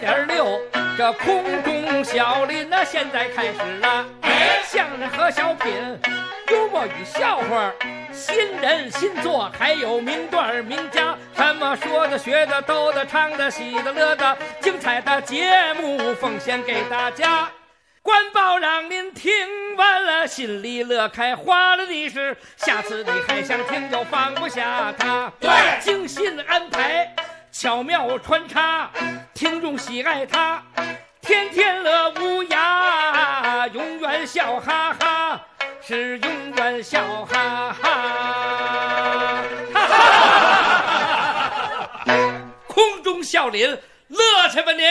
100.6，这空中笑林呢，现在开始了。相声和小品，幽默与笑话，新人新作，还有名段名家，什么说的、学的、逗的、唱的、喜的、乐的，精彩的节目奉献给大家。官报让您听完了，心里乐开花了的是，下次你还想听就放不下它。对，精心安排，巧妙穿插，听众喜爱它，天天乐无涯，永远笑哈哈，是永远笑哈哈。空中笑林，乐去吧您！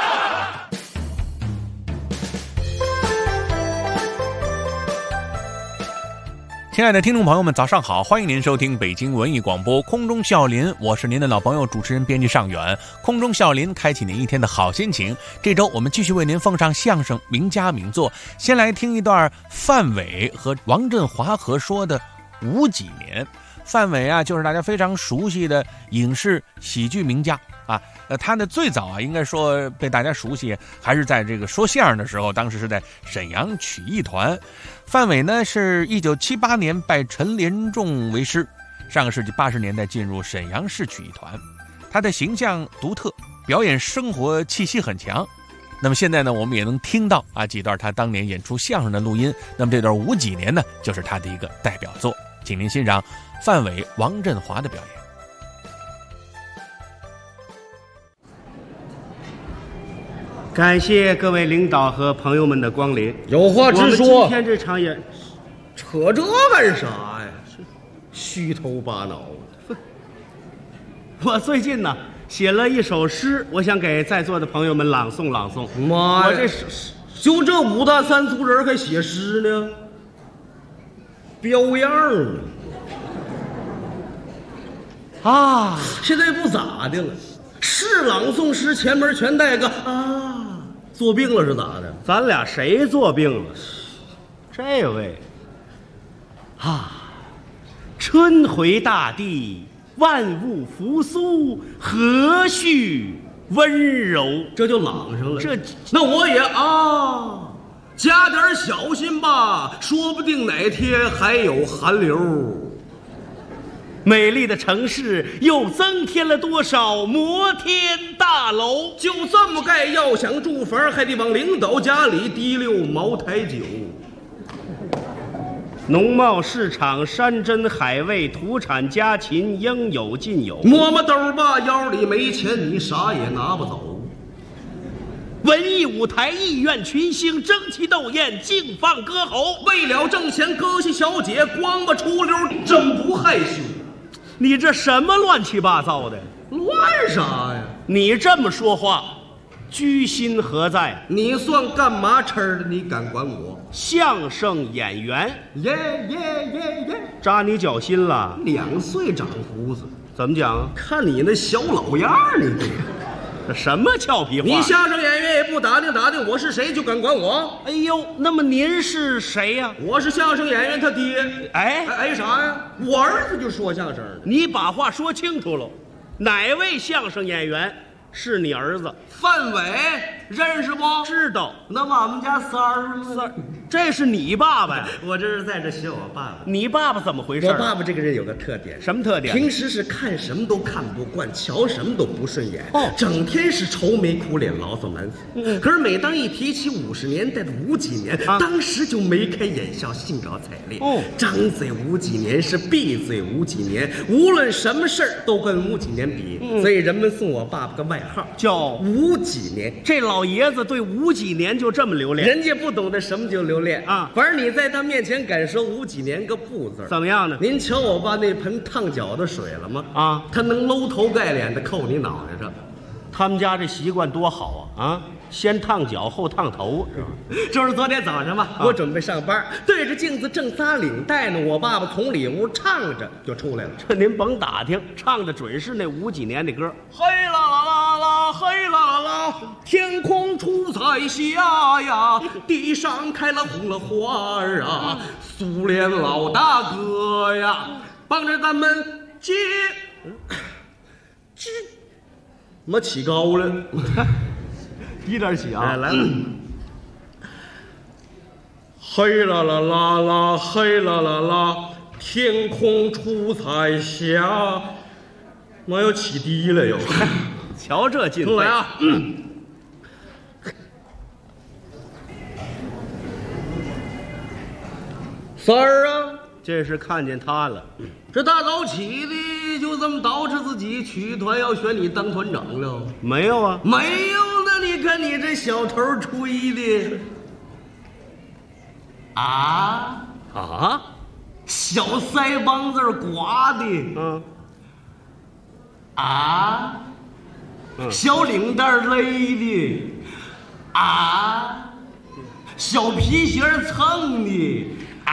亲爱的听众朋友们，早上好！欢迎您收听北京文艺广播空中笑林，我是您的老朋友主持人编辑尚远。空中笑林，开启您一天的好心情。这周我们继续为您奉上相声名家名作，先来听一段范伟和王振华合说的《五几年》。范伟啊，就是大家非常熟悉的影视喜剧名家啊。他呢最早啊，应该说被大家熟悉还是在这个说相声的时候，当时是在沈阳曲艺团。范伟呢是1978年拜陈连仲为师，上个世纪80年代进入沈阳市曲艺团。他的形象独特，表演生活气息很强。那么现在呢，我们也能听到啊几段他当年演出相声的录音。那么这段《五几年》呢，就是他的一个代表作，请您欣赏范伟、王振华的表演。 感谢各位领导和朋友们的光临。 有话直说。 我们今天这场演， 扯这干啥呀？虚头巴脑的。 我最近呢写了一首诗，我想给在座的朋友们朗诵朗诵。 妈呀！ 我这就这5大3粗人还写诗呢？标样啊！ 现在不咋的了，是朗诵诗前面全带个啊。作病了是咋的？ 咱俩谁作病了？这位啊，春回大地，万物复苏，和煦温柔， 这就朗上了。 那我也啊，加点小心吧，说不定哪天还有寒流。 美丽的城市又增添了多少摩天大楼？ 就这么盖，要想住房还得往领导家里提溜茅台酒。 农贸市场山珍海味土产家禽应有尽有。 摸摸兜吧，腰里没钱你啥也拿不走。 文艺舞台艺苑群星争奇斗艳，竞放歌喉。 为了挣钱，歌戏小姐光巴出溜，真不害羞。 你这什么乱七八糟的？ 乱啥呀？ 你这么说话，居心何在？ 你算干嘛吃的？你敢管我？ 相声演员， 耶， 扎你脚心了 ？2岁长胡子， 怎么讲？ 看你那小老样儿，你这什么俏皮话？ 你相声演员也不打听打听我是谁，就敢管我？ 哎呦，那么您是谁呀？ 我是相声演员他爹。 哎啥呀？我儿子就说相声的。 你把话说清楚了，哪位相声演员是你儿子？ 范伟，认识不？ 知道。 那我们家仨儿子， 这是你爸爸呀？ 我这是在这学我爸爸。 你爸爸怎么回事？ 我爸爸这个人有个特点。 什么特点？ 平时是看什么都看不惯，瞧什么都不顺眼，整天是愁眉苦脸，牢骚满腹。可是每当一提起50年代的五几年，当时就眉开眼笑，兴高采烈。张嘴五几年是闭嘴五几年，无论什么事儿都跟五几年比，所以人们送我爸爸个外号叫五几年。 这老爷子对五几年就这么留恋， 人家不懂得什么叫留恋啊。反正你在他面前敢说五几年个不字， 怎么样呢？ 您瞧我爸那盆烫脚的水了吗？ 啊， 他能搂头盖脸的扣你脑袋上。 他们家这习惯多好啊！啊，先烫脚后烫头，是吧？ 就是昨天早上吧，我准备上班，对着镜子正扎领带呢，我爸爸从里屋唱着就出来了。 这您甭打听，唱的准是那五几年的歌。 嘿啦啦啦啦，嘿啦啦啦，天空出彩霞呀，地上开了红了花儿啊，苏联老大哥呀，帮着咱们接怎么起高了？ 一点起啊！ 来， 嘿啦啦啦啦，嘿啦啦啦，天空出彩霞。妈要起低了又， 瞧这劲！ 重来啊！三儿啊， 这是看见他了。 这大早起的就这么捯饬自己，曲团要选你当团长了？ 没有啊， 没有呢，你看你这小头吹的，啊，小腮帮子刮的，小领带勒的，小皮鞋蹭的，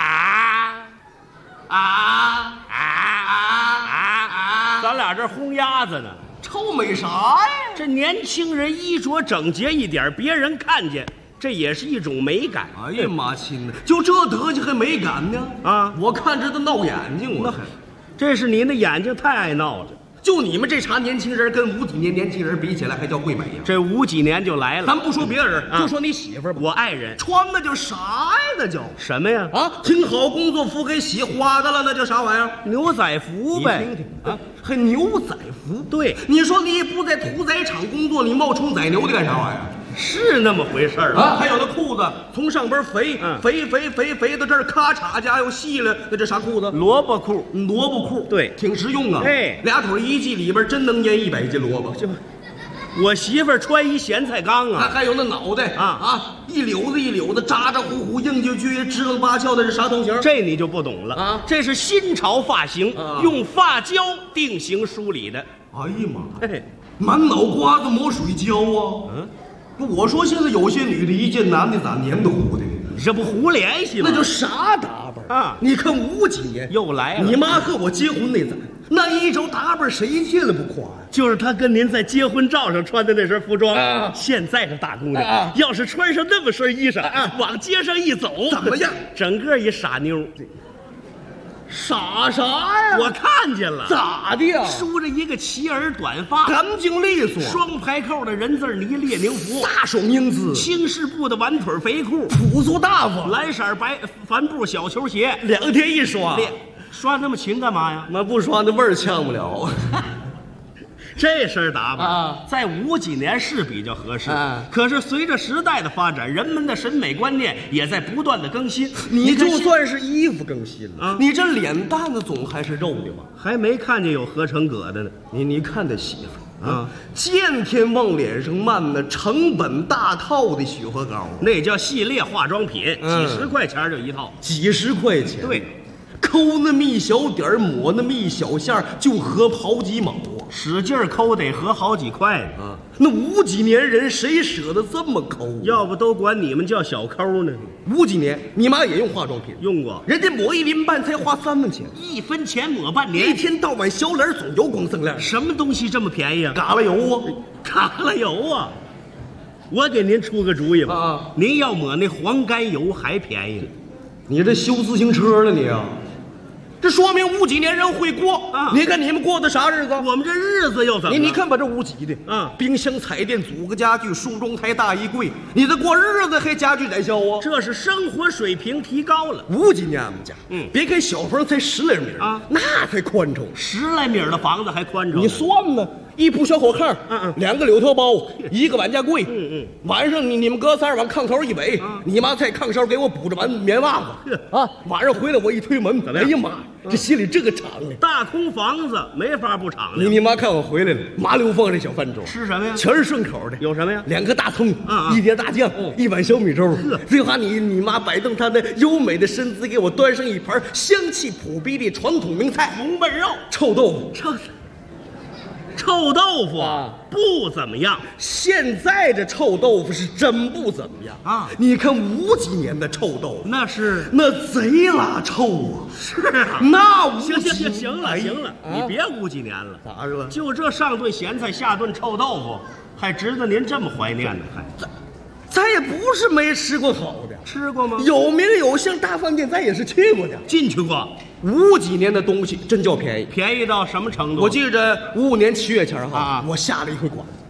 咱俩这轰鸭子呢。 臭美啥呀？ 这年轻人衣着整洁一点，别人看见，这也是一种美感。 哎呀妈亲的，就这德行还美感呢？ 啊， 我看着都闹眼睛，我看。 这是你那眼睛太爱闹了。 就你们这茬年轻人，跟50几年年轻人比起来，还叫贵美呀？ 这50几年就来了。 咱不说别人，就说你媳妇儿吧， 我爱人穿的叫啥呀？那叫什么呀？ 挺好工作服给洗花的了，那叫啥玩意儿？ 牛仔服呗。 你听听还牛仔服？ 对， 你说你不在屠宰场工作，你冒充宰牛的干啥玩意儿？ 是那么回事儿还有那裤子从上边肥到这儿，咔嚓家又细了，那这啥裤子？ 萝卜裤。 萝卜裤， 对， 挺实用啊。 哎俩腿一系里边真能腌100斤萝卜。 我媳妇儿穿一咸菜缸啊， 还有那脑袋一绺子一绺子，咋咋呼呼，硬撅撅，支棱八翘的，是啥头型？ 这你就不懂了这是新潮发型，用发胶定型梳理的。 哎呀妈，满脑瓜子抹水胶啊！我说现在有些女的一见男的咋黏糊糊的呢？ 你这不胡联系吗？ 那叫啥打扮你看50几年又来了。 你妈和我结婚那咱，那一周打扮谁见了不夸呀？ 就是她跟您在结婚照上穿的那身服装现在这大姑娘要是穿上那么身衣裳往街上一走， 怎么样？ 整个一傻妞。 傻啥呀？ 我看见了。 咋的呀？ 梳着一个齐耳短发， 干净利索， 双排扣的人字呢列宁服， 大双英姿， 轻式布的碗腿肥裤， 朴素大方， 蓝色白帆布小球鞋 ，2天一刷。 刷那么勤干嘛呀？ 那不刷那味儿呛不了。 这身打扮在50几年是比较合适可是随着时代的发展，人们的审美观念也在不断的更新。 你就算是衣服更新了你这脸蛋子总还是肉的嘛， 还没看见有合成葛的呢。 你看这媳妇见天往脸上漫那成本大套的雪花膏， 那叫系列化妆品几十块钱就一套。 几十块钱？ 对， 抠那么一小点儿，抹那么一小下就合好几毛使劲抠得合好几块呢那50几年人谁舍得这么抠？ 要不都管你们叫小抠呢。 50几年，你妈也用化妆品？ 用过， 人家抹1厘半才花3文钱 ，1分钱抹半年， 一天到晚小脸总油光锃亮。 什么东西这么便宜啊？ 嘎啦油啊， 嘎啦油啊！我给您出个主意吧您要抹那黄甘油还便宜呢。 你这修自行车了你啊？这说明50几年人会过你看你们过的啥日子？ 我们这日子又怎么了？ 你看把这50几的冰箱、彩电、组个家具、梳妆台、大衣柜，你这过日子还家具展销啊？ 这是生活水平提高了。 50几年俺们家，别看小房才10来米那才宽敞 ，10来米的房子还宽敞。 你算呢？一铺小火炕，2个柳条包，1个碗架柜，晚上你们哥仨往炕头一围，你妈在炕梢给我补着碗棉袜子晚上回来我一推门，哎呀妈，这心里这个敞的。 大空房子没法不敞亮。 你妈看我回来了，麻溜放这小饭桌， 吃什么呀？ 全是顺口的。 有什么呀 ？2个大葱，1碟大酱，1碗小米粥。最后你妈摆动她的优美的身姿，给我端上一盘香气扑鼻的传统名菜—— 红焖肉、 臭豆腐。 臭豆腐不怎么样， 现在这臭豆腐是真不怎么样你看50几年的臭豆腐， 那贼拉臭啊！ 是啊， 那行了，你别50几年了， 咋了？ 就这上顿咸菜下顿臭豆腐，还值得您这么怀念呢？ 咱也不是没吃过好的， 吃过吗？ 有名有姓大饭店，咱也是去过的， 进去过。 50几年的东西真叫便宜， 便宜到什么程度？ 我记着55年7月前我下了一回馆子，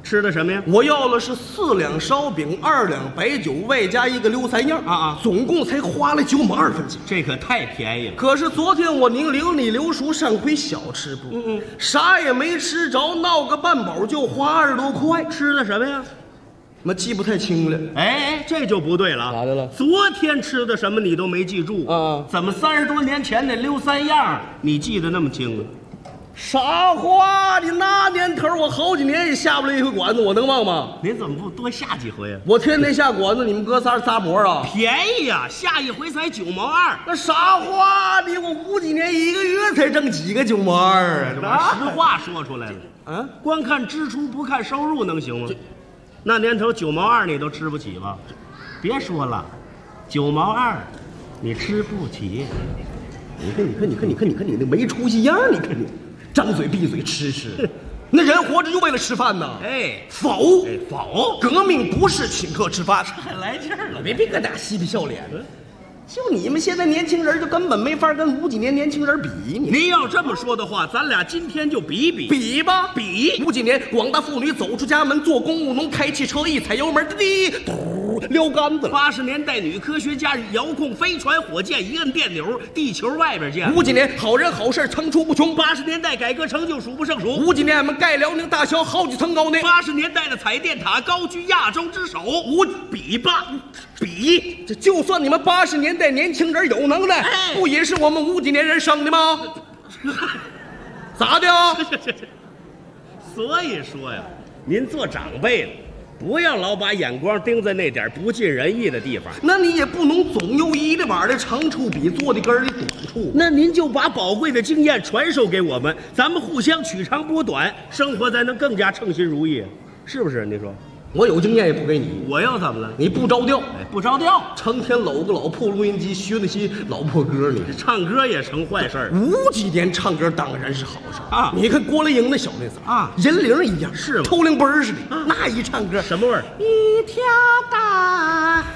吃的什么呀？ 我要了是4两烧饼，2两白酒，外加一个溜三样总共才花了9毛2分钱。 这可太便宜了。 可是昨天我领你刘叔上回小吃部，啥也没吃着，闹个半饱就花20多块。 吃的什么呀？ 我记不太清了。 哎，这就不对了。 咋的了？ 昨天吃的什么你都没记住啊？ 怎么30多年前那溜三样你记得那么清啊？ 傻话，你那年头我好几年也下不来一回馆子，我能忘吗？ 您怎么不多下几回啊？ 我天天下馆子，你们哥仨是杂馍啊？ 便宜呀，下一回才9毛2。 那傻话，你我50几年1个月才挣几个9毛2啊？这把实话说出来了。 啊， 光看支出不看收入能行吗？那年头9毛2你都吃不起吧？别说了，9毛2你吃不起。 你看你那没出息样，你看你张嘴闭嘴吃，那人活着就为了吃饭呐。否，革命不是请客吃饭。 还来劲儿了， 别搁那嬉皮笑脸。就你们现在年轻人就根本没法跟50几年年轻人比。 您要这么说的话，咱俩今天就比吧。 比 50几年，广大妇女走出家门做公务农，开汽车一踩油门，滴嘟撩杆子了。 80年代女科学家遥控飞船火箭，一摁电钮，地球外边见。 50几年，好人好事层出不穷。 80年代改革成就数不胜数。 50几年，我们盖辽宁大桥好几层高呢。 80年代的彩电塔高居亚洲之首。比吧，比。 这就算你们80年代年轻人有能耐，不也是我们50几年人生的吗？咋的啊？ 所以说呀，您做长辈的，不要老把眼光盯在那点不尽人意的地方。 那你也不能总用一的碗的长处比做的根儿的短处。 那您就把宝贵的经验传授给我们，咱们互相取长补短，生活才能更加称心如意，是不是？你说。 我有经验也不给你， 我要怎么了？ 你不着调， 不着调， 成天搂个老破录音机学那些老破歌，你唱歌也成坏事儿。 50几年唱歌当然是好事啊！ 你看郭丽英那小妹子啊， 人灵一样， 是吗？ 抽灵嘣似的，那一唱歌什么味儿？ 一条大河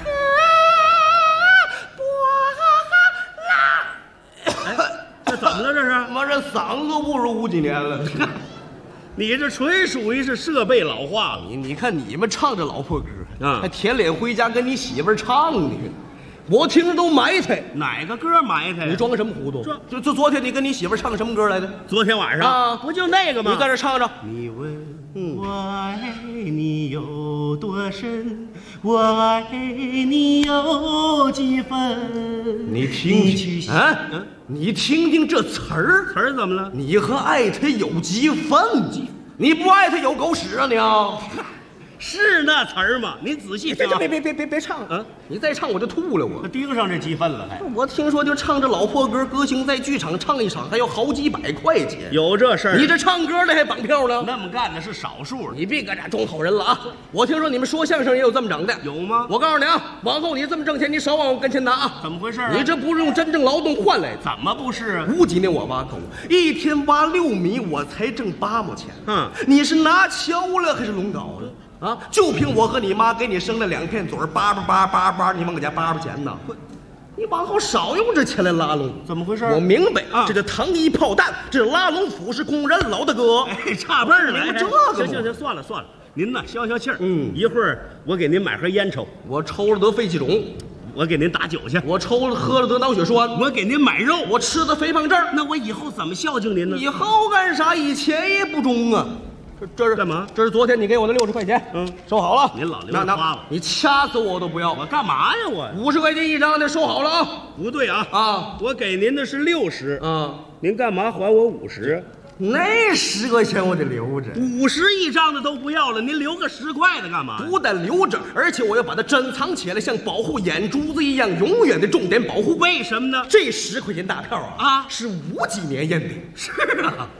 波浪。 这怎么了？这是？ 妈，这嗓子都不如50几年了。 你这纯属于是设备老化了。 你看你们唱这老破歌啊， 还舔脸回家跟你媳妇儿唱呢，我听着都埋汰。 哪个歌埋汰？ 你装什么糊涂？就昨天你跟你媳妇儿唱什么歌来的？ 昨天晚上啊， 不就那个吗？ 你在这唱着。 你问我爱你有多深，我爱你有几分？ 你听听啊，你听听这词儿怎么了？ 你和爱他有几分？你不爱他有狗屎啊你啊！ 是那词儿吗？您仔细听。 别唱啊！你再唱我就吐了我。 盯上这积分了还？ 我听说就唱这老破歌，歌星在剧场唱一场还要好几百块钱。 有这事儿？ 你这唱歌的还绑票呢？ 那么干的是少数。 你别搁这装好人了啊！我听说你们说相声也有这么整的， 有吗？ 我告诉你啊，往后你这么挣钱，你少往我跟前拿啊！ 怎么回事啊？ 你这不是用真正劳动换来的？ 怎么不是啊 ？50几年我挖沟，一天挖6米，我才挣8毛钱。你是拿锹了还是龙镐了？啊！就凭我和你妈给你生了2片嘴，888，你往搁家8钱呢？你往后少用这钱来拉拢。 怎么回事？ 我明白啊，这叫糖衣炮弹，这拉拢府是工人老大哥。 哎，差辈儿了。 这个行，算了，您呢消气儿。一会儿我给您买盒烟抽。 我抽了得肺气肿。 我给您打酒去。 我抽了喝了得脑血栓。 我给您买肉。 我吃的肥胖症。 那我以后怎么孝敬您呢？ 以后干啥？以前也不中啊。这是干嘛？ 这是昨天你给我的60块钱，收好了。 您老留着花了， 你掐死我都不要。 我干嘛呀？我 50块钱1张的，收好了啊。 不对啊啊！ 我给您的是60 啊， 您干嘛还我50？ 那10块钱我得留着。 50一张的都不要了，您留个10块的干嘛？ 不但留着，而且我要把它珍藏起来，像保护眼珠子一样，永远的重点保护。 为什么呢？ 这10块钱大票啊，是50几年印的。 是啊。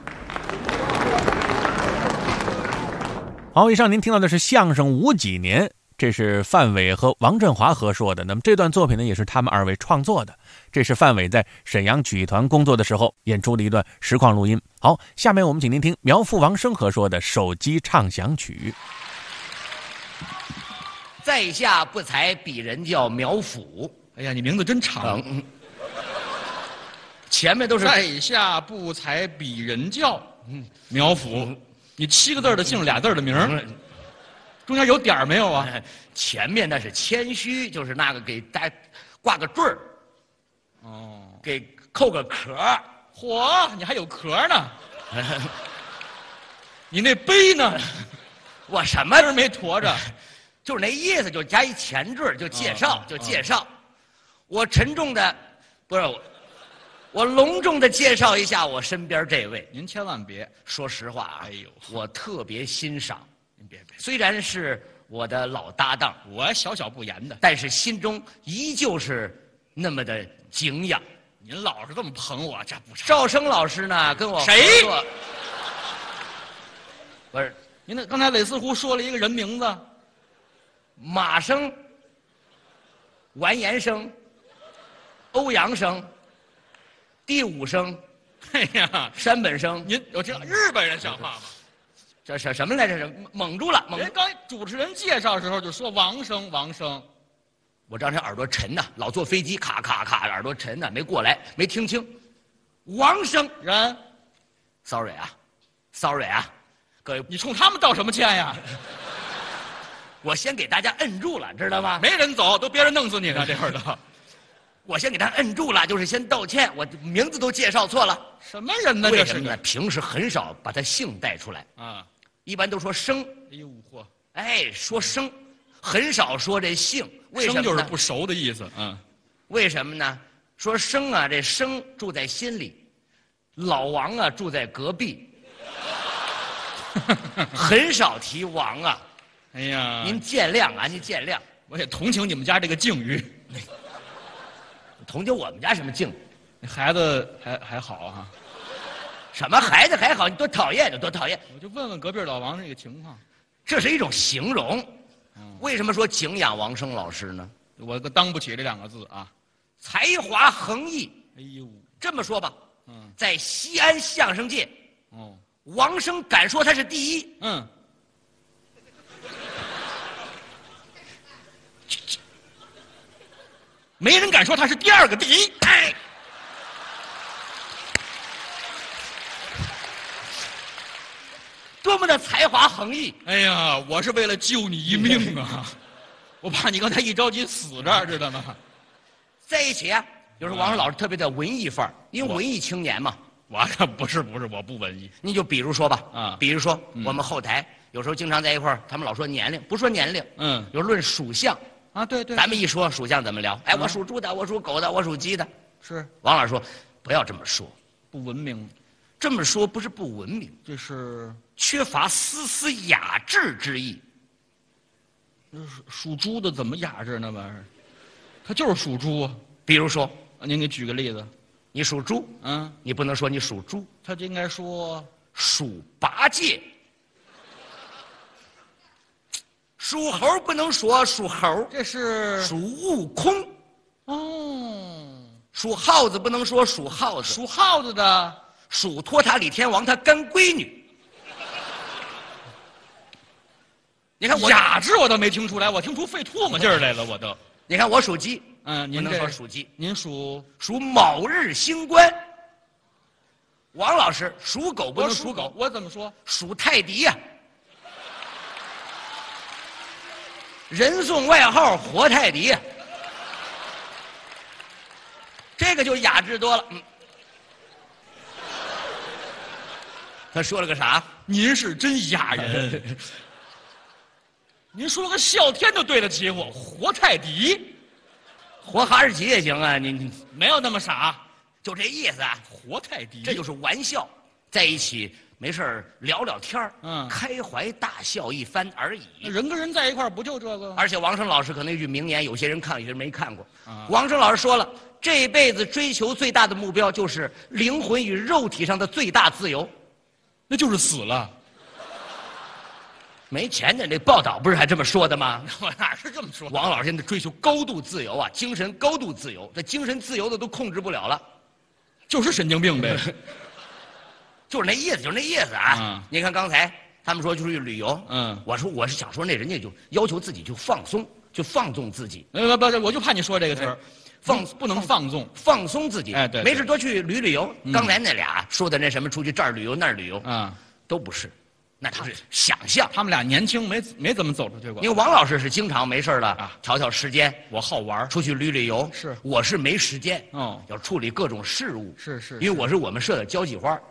好，以上您听到的是相声50几年，这是范伟和王振华合说的。那么这段作品呢，也是他们2位创作的。这是范伟在沈阳曲艺团工作的时候演出的一段实况录音。好，下面我们请您听苗阜、王声合说的手机畅想曲。 在下不才，鄙人叫苗阜。 哎呀，你名字真长。 前面都是在下不才，鄙人叫苗阜。 你7个字的姓，2字的名儿，中间有点儿没有啊？ 前面那是谦虚，就是那个给大家挂个坠儿， 哦， 给扣个壳儿。 嚯，你还有壳呢？你那碑呢？ 我什么今儿没驮着？ 就是那意思，就加一前缀儿，就介绍，就介绍。我沉重的，不是我隆重的介绍一下我身边这位。 您千万别， 说实话啊， 哎呦我特别欣赏。 您别， 虽然是我的老搭档， 我小小不言的。 但是心中依旧是那么的敬仰。 您老是这么捧我，这不成。 赵生老师呢，跟我合谁作？不是您那刚才韦斯湖说了一个人名字， 马生、完颜生、欧阳生、第5生、 哎呀， 山本生。 您有这日本人像话吗？ 这是什么来着？是蒙住了，蒙住。 人刚主持人介绍的时候就说王生，王生。 我当时耳朵沉呐，老坐飞机，咔咔咔，耳朵沉呐，没过来，没听清。王生人， ，sorry 啊，sorry 啊，各位， 你冲他们道什么歉呀？ 我先给大家摁住了，知道吗？ 没人走，都别人弄死你呢，这会儿都。 我先给他摁住了，就是先道歉，我名字都介绍错了。 什么人呢？这是为什么呢？平时很少把他姓带出来， 啊！ 一般都说生。 哎呦嚯， 哎，说生，很少说这姓。为什么呢？ 生就是不熟的意思。嗯， 为什么呢？说生啊，这生住在心里，老王啊住在隔壁，很少提王啊。 哎呀， 您见谅啊，您见谅。 我也同情你们家这个境遇。 同情我们家什么境？ 那孩子还好啊。 什么孩子还好？你多讨厌，你多讨厌！ 我就问问隔壁老王这个情况。 这是一种形容。为什么说敬仰王生老师呢？ 我可当不起这2个字啊。 才华横溢。 哎呦， 这么说吧， 嗯， 在西安相声界， 哦， 王生敢说他是第1。 嗯，没人敢说他是第2个第1。 哎，多么的才华横溢！ 哎呀，我是为了救你一命啊！我怕你刚才一着急死这儿，知道吗？ 在一起啊，有时候王生老师特别的文艺范儿，因为文艺青年嘛。 我不是，我不文艺。 你就比如说吧， 啊比如说我们后台有时候经常在一块儿，他们老说年龄，不说年龄， 嗯， 有论属相。 啊，对对， 咱们一说属相怎么聊？哎，我属猪的，我属狗的，我属鸡的。 是王老师说，不要这么说， 不文明， 这么说不是不文明， 这是缺乏丝丝雅致之意。 属猪的怎么雅致那玩意儿？他就是属猪啊。 比如说， 您给举个例子。 你属猪， 嗯， 你不能说你属猪， 他就应该说属八戒。属猴不能说属猴， 这是属悟空。 哦， 属耗子不能说属耗子， 属耗子的属托塔李天王他干闺女。你看我雅致我都没听出来，我听出肺唾沫劲儿来了，我都。 你看我属鸡， 嗯，您不能这说属鸡， 您属属卯日星官。王老师属狗不能属狗， 我怎么说？ 属泰迪呀、人送外号活泰迪呀、这个就雅致多了。他说了个啥？ 您是真雅人。您说个哮天都对得起我，活泰迪， 活哈士奇也行啊，你没有那么傻， 就这意思啊。 活泰迪， 这就是玩笑，在一起没事儿聊聊天儿，开怀大笑一番而已。 人跟人在一块儿不就这个？ 而且王声老师可能一句名言，有些人看，有些人没看过。王声老师说了，这辈子追求最大的目标就是灵魂与肉体上的最大自由。 那就是死了。 没钱的那报道不是还这么说的吗？ 我哪是这么说？ 王老师现在追求高度自由啊，精神高度自由，这精神自由的都控制不了了， 就是神经病呗。 就是那意思，就是那意思啊！你看刚才他们说出去旅游，我说我是想说那人家就要求自己就放松，就放纵自己。 不，我就怕你说这个词儿，不能放纵， 放松自己。 哎，对， 没事多去旅游。刚才那俩说的那什么，出去这儿旅游那儿旅游，都不是。 那都是想象。 他们俩年轻，没怎么走出去过。 因为王老师是经常没事了调调时间， 我好玩， 出去旅游。 是， 我是没时间， 要处理各种事务。 是， 因为我是我们社的交际花，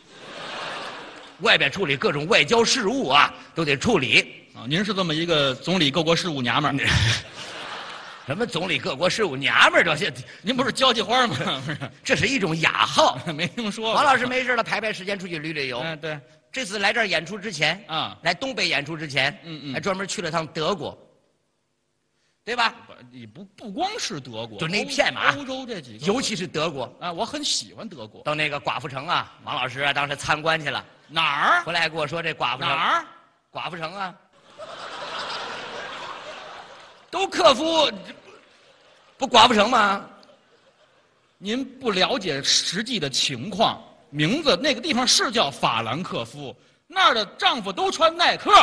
外边处理各种外交事务啊，都得处理。 您是这么一个总理各国事务娘们儿。 什么总理各国事务娘们儿？这些您不是交际花吗？不是， 这是一种雅号。 没听说过。 王老师没事了，排时间出去旅游。 对。 这次来这儿演出之前来东北演出之前，还专门去了趟德国，对吧？ 不光是德国， 就那片嘛， 欧洲这几个， 尤其是德国啊，我很喜欢德国。 到那个寡妇城啊，王老师当时参观去了。 哪儿？ 回来还跟我说这寡妇城哪儿？ 寡妇城啊，都克夫，不寡妇城吗？ 您不了解实际的情况。名字那个地方是叫法兰克福，那儿的丈夫都穿耐克。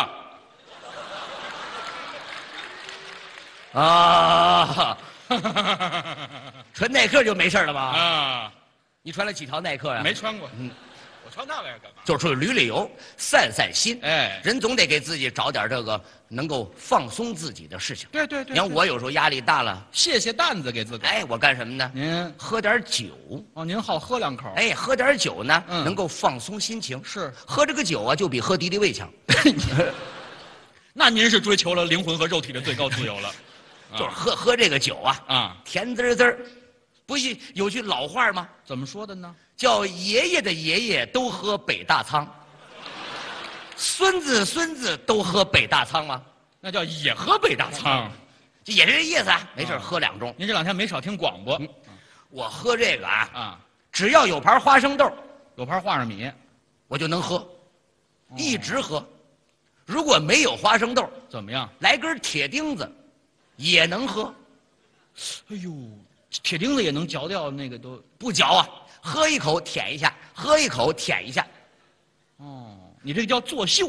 啊，穿耐克就没事了吗？ 啊， 你穿了几条耐克呀？ 没穿过。我穿那玩意儿干嘛？ 就是出去旅游，散心。 哎， 人总得给自己找点这个能够放松自己的事情。 对。 你看我有时候压力大了， 卸担子给自己。 哎，我干什么呢？ 您喝点酒。 您好喝两口。 哎，喝点酒呢，能够放松心情。 是， 喝这个酒啊，就比喝敌敌畏强。 那您是追求了灵魂和肉体的最高自由了。 就是喝这个酒啊，甜滋滋儿。不是有句老话吗？ 怎么说的呢？ 叫爷爷的爷爷都喝北大仓，孙子都喝北大仓吗？ 那叫也喝北大仓， 这也是这意思啊。没事喝2盅。 您这2天没少听广播。 我喝这个只要有盘花生豆， 有盘花生米， 我就能喝，一直喝。如果没有花生豆， 怎么样？ 来根铁钉子，也能喝。 哎呦，铁钉子也能嚼掉那个都不嚼啊。喝一口舔一下，喝一口舔一下。 你这个叫作秀，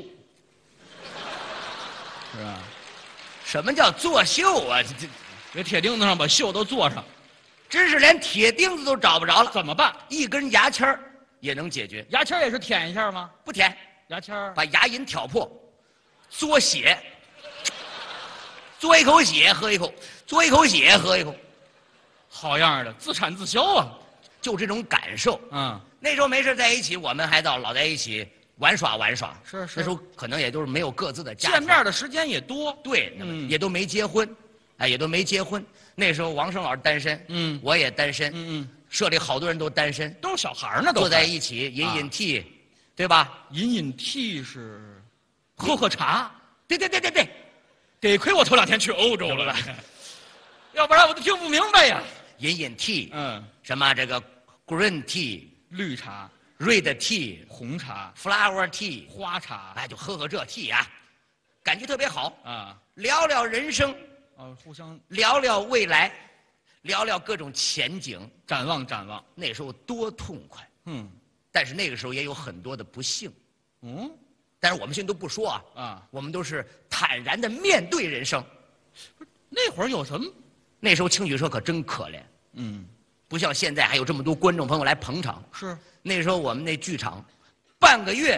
是吧？ 什么叫作秀啊？ 这铁钉子上把锈都做上， 真是连铁钉子都找不着了。 怎么办？ 一根牙签也能解决。 牙签也是舔一下吗？ 不舔， 牙签把牙龈挑破，嘬血，嘬一口血喝一口，嘬一口血喝一口， 好样的，自产自销啊！ 就这种感受。那时候没事在一起，我们还老在一起玩耍。 是。 那时候可能也都是没有各自的家， 见面的时间也多。 对，也都没结婚，也都没结婚。那时候王生老师单身，我也单身，社里好多人都单身， 都是小孩呢，都坐在一起饮 tea，对吧？ 饮 tea 是喝茶。 对， 得亏我头2天去欧洲了，要不然我都听不明白呀。 饮 tea，什么这个 green tea 绿茶 ，red tea 红茶 ，flower tea 花茶， 就喝这 tea 啊，感觉特别好啊。 聊聊人生， 互相聊聊未来，聊聊各种前景， 展望。 那时候多痛快，但是那个时候也有很多的不幸，但是我们现在都不说我们都是坦然的面对人生。 那会儿有什么？ 那时候青曲社可真可怜，不像现在还有这么多观众朋友来捧场。 是那时候我们那剧场，半个月，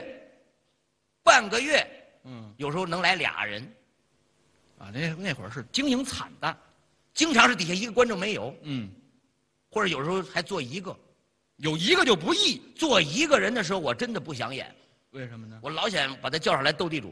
有时候能来2人， 那会儿是经营惨淡， 经常是底下一个观众没有，或者有时候还坐一个， 有一个就不易。 坐一个人的时候，我真的不想演， 为什么呢？ 我老想把他叫上来斗地主。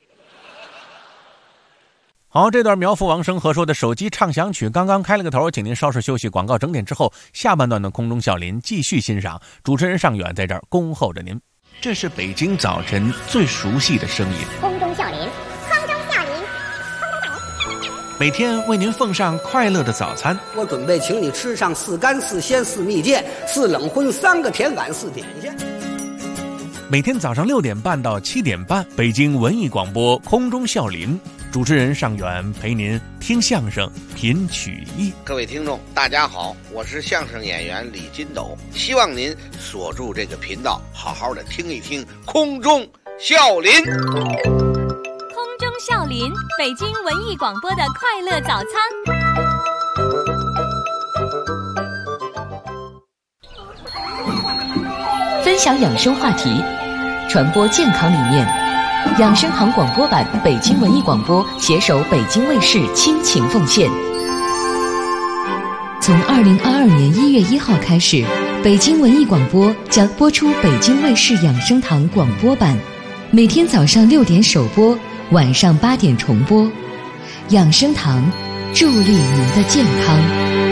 好，这段苗阜王声和说的手机畅想曲刚刚开了个头，请您稍事休息，广告整点之后，下半段的空中笑林继续欣赏。主持人尚远在这儿恭候着您。这是北京早晨最熟悉的声音， 空中笑林，空中笑林， 每天为您奉上快乐的早餐。 我准备请你吃上4干4鲜4蜜饯4冷荤3个甜碗4点心。 每天早上6点半到7点半，北京文艺广播空中笑林，主持人尚远陪您听相声品曲艺。 各位听众大家好，我是相声演员李金斗，希望您锁住这个频道，好好的听一听空中笑林。 空中笑林，北京文艺广播的快乐早餐。分享养生话题，传播健康理念， 养生堂广播版，北京文艺广播携手北京卫视倾情奉献。从2022年1月1号开始，北京文艺广播将播出北京卫视养生堂广播版，每天早上6点首播，晚上8点重播。养生堂，助力您的健康。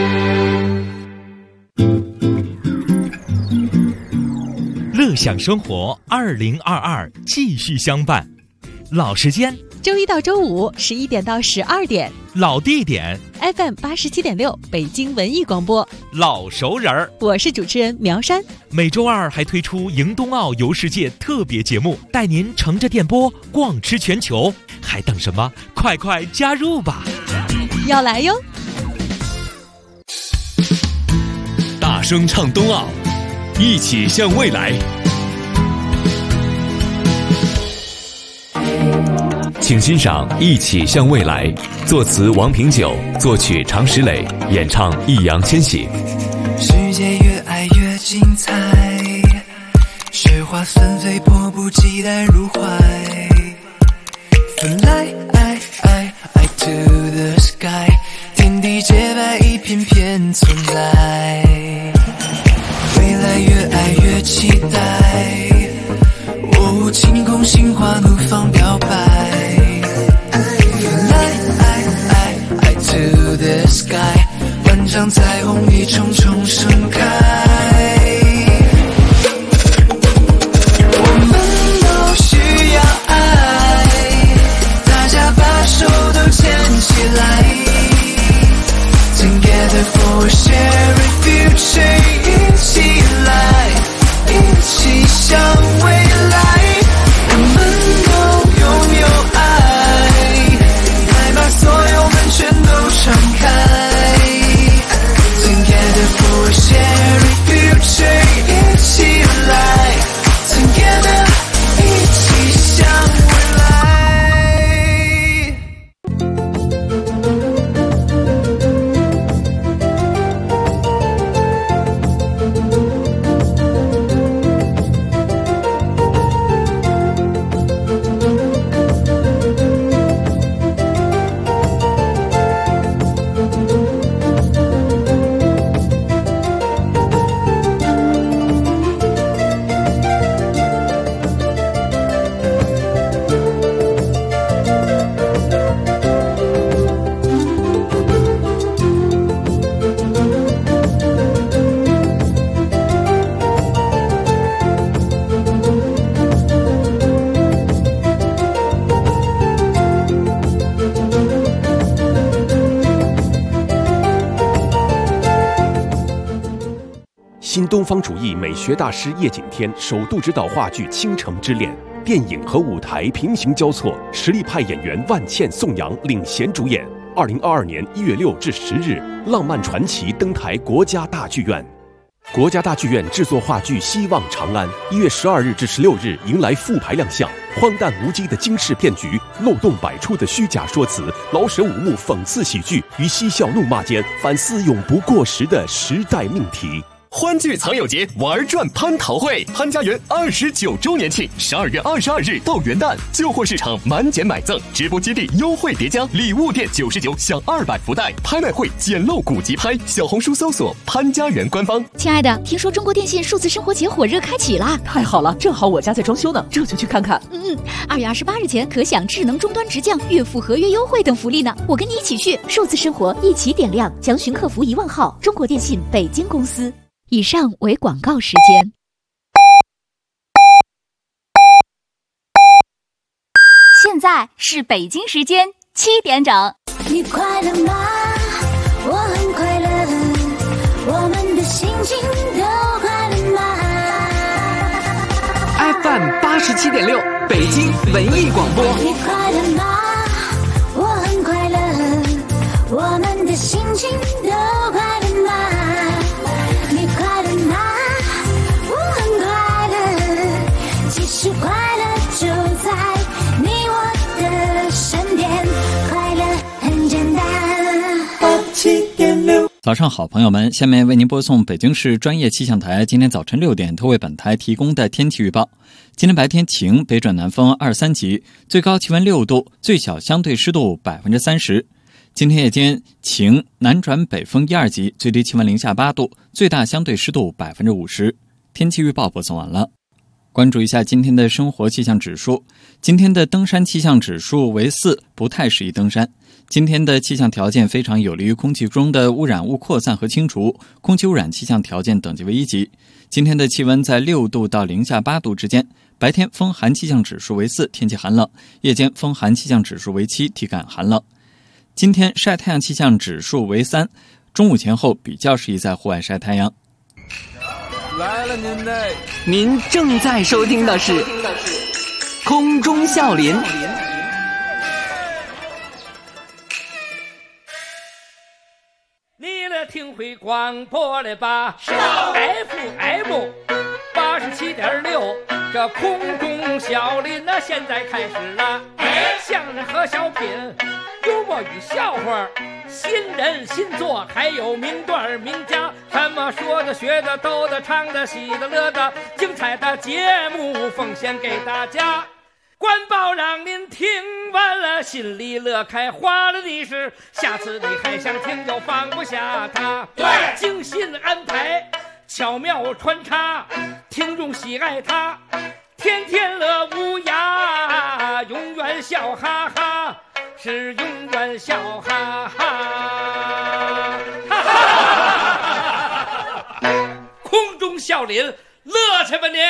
乐享生活2022继续相伴，老时间周一到周五11点到12点， 老地点 FM 87.6北京文艺广播， 老熟人儿。 我是主持人苗山。 每周二还推出迎冬奥游世界特别节目，带您乘着电波逛吃全球，还等什么？快快加入吧！ 要来哟！ 大声唱冬奥，一起向未来。请欣赏《一起向未来》，作词王平久，作曲常石磊，演唱易烊千玺。 世界越爱越精彩，雪花纷飞，迫不及待入怀。Fly to the sky， 天地洁白，一片片存在。未来越爱越期待，哦，晴空心花怒放表白。Fly to the sky， 万丈彩虹一重重盛开。我们都需要爱，大家把手都牵起来。Together for a shared future， 一起来，一起向未来。我们都拥有爱，来把所有门全都敞开。Together for a shared future， 一起来 ，Together 一起向未来。 新东方主义美学大师叶锦添首度执导话剧《倾城之恋》，电影和舞台平行交错，实力派演员万茜、宋阳领衔主演。2022年1月6至10日，浪漫传奇登台国家大剧院。国家大剧院制作话剧《希望长安》，1月12日至16日迎来复排亮相。荒诞无稽的惊世骗局，漏洞百出的虚假说辞，老舍五幕讽刺喜剧与嬉笑怒骂间反思永不过时的时代命题。 欢聚藏友节玩转蟠桃会，潘家园29周年庆，12月22日到元旦，旧货市场满减买赠，直播基地优惠叠加，礼物店99享200福袋，拍卖会捡漏古籍拍，小红书搜索潘家园官方。 亲爱的，听说中国电信数字生活节火热开启啦！ 太好了，正好我家在装修呢，这就去看看。 2月28日前可享智能终端直降、月付合约优惠等福利呢，我跟你一起去。数字生活一起点亮，详询客服1万号，中国电信北京公司。以上为广告时间。 现在是北京时间7点整。 你快乐吗？我很快乐，我们的心情都快乐吗 ？FM 87.6，北京文艺广播。 你快乐吗？我很快乐，我们的心情都快乐吗？你快乐吗？我很快乐，其实快乐就在你我的身边，快乐很简单。 87.6 早上好，朋友们，下面为您播送北京市专业气象台今天早晨6点为本台提供的天气预报。今天白天晴，北转南风2、3级，最高气温6度，最小相对湿度30%。今天夜间晴，南转北风1、2级，最低气温零下8度，最大相对湿度50%。天气预报播送完了。关注一下今天的生活气象指数，今天的登山气象指数为4，不太适宜登山。今天的气象条件非常有利于空气中的污染物扩散和清除，空气污染气象条件等级为1级。今天的气温在6度到零下8度之间，白天风寒气象指数为4，天气寒冷；夜间风寒气象指数为7，体感寒冷。今天晒太阳气象指数为3，中午前后比较适宜在户外晒太阳。 来了您正在收听的是空中笑林。 你来听会广播了吧？FM 87.6，这空中笑林那现在开始了。相声和小品，幽默与笑话，新人新作，还有名段名家，什么说的、学的、逗的、唱的、喜的、乐的，精彩的节目奉献给大家。官报让您听完了心里乐开花了的是，下次你还想听就放不下它。对，精心安排，巧妙穿插，听众喜爱它，天天乐无涯，永远笑哈哈，是永远笑哈哈。空中笑林，乐去吧您！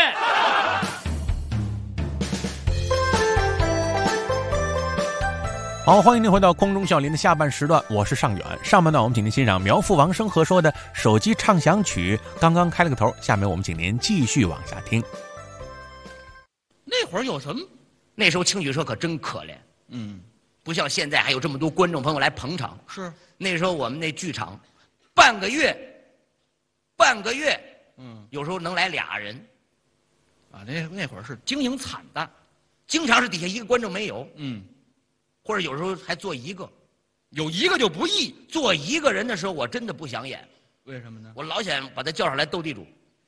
好，欢迎您回到空中笑林的下半时段，我是尚远。上半段我们请您欣赏苗阜王声和说的手机畅想曲，刚刚开了个头，下面我们请您继续往下听。 那会儿有什么？ 那时候青曲社可真可怜，不像现在还有这么多观众朋友来捧场。 是， 那时候我们那剧场，半个月，有时候能来俩人， 啊，那会儿是经营惨淡， 经常是底下一个观众没有，或者有时候还做一个， 有一个就不易。 做一个人的时候，我真的不想演。 为什么呢？ 我老想把他叫上来斗地主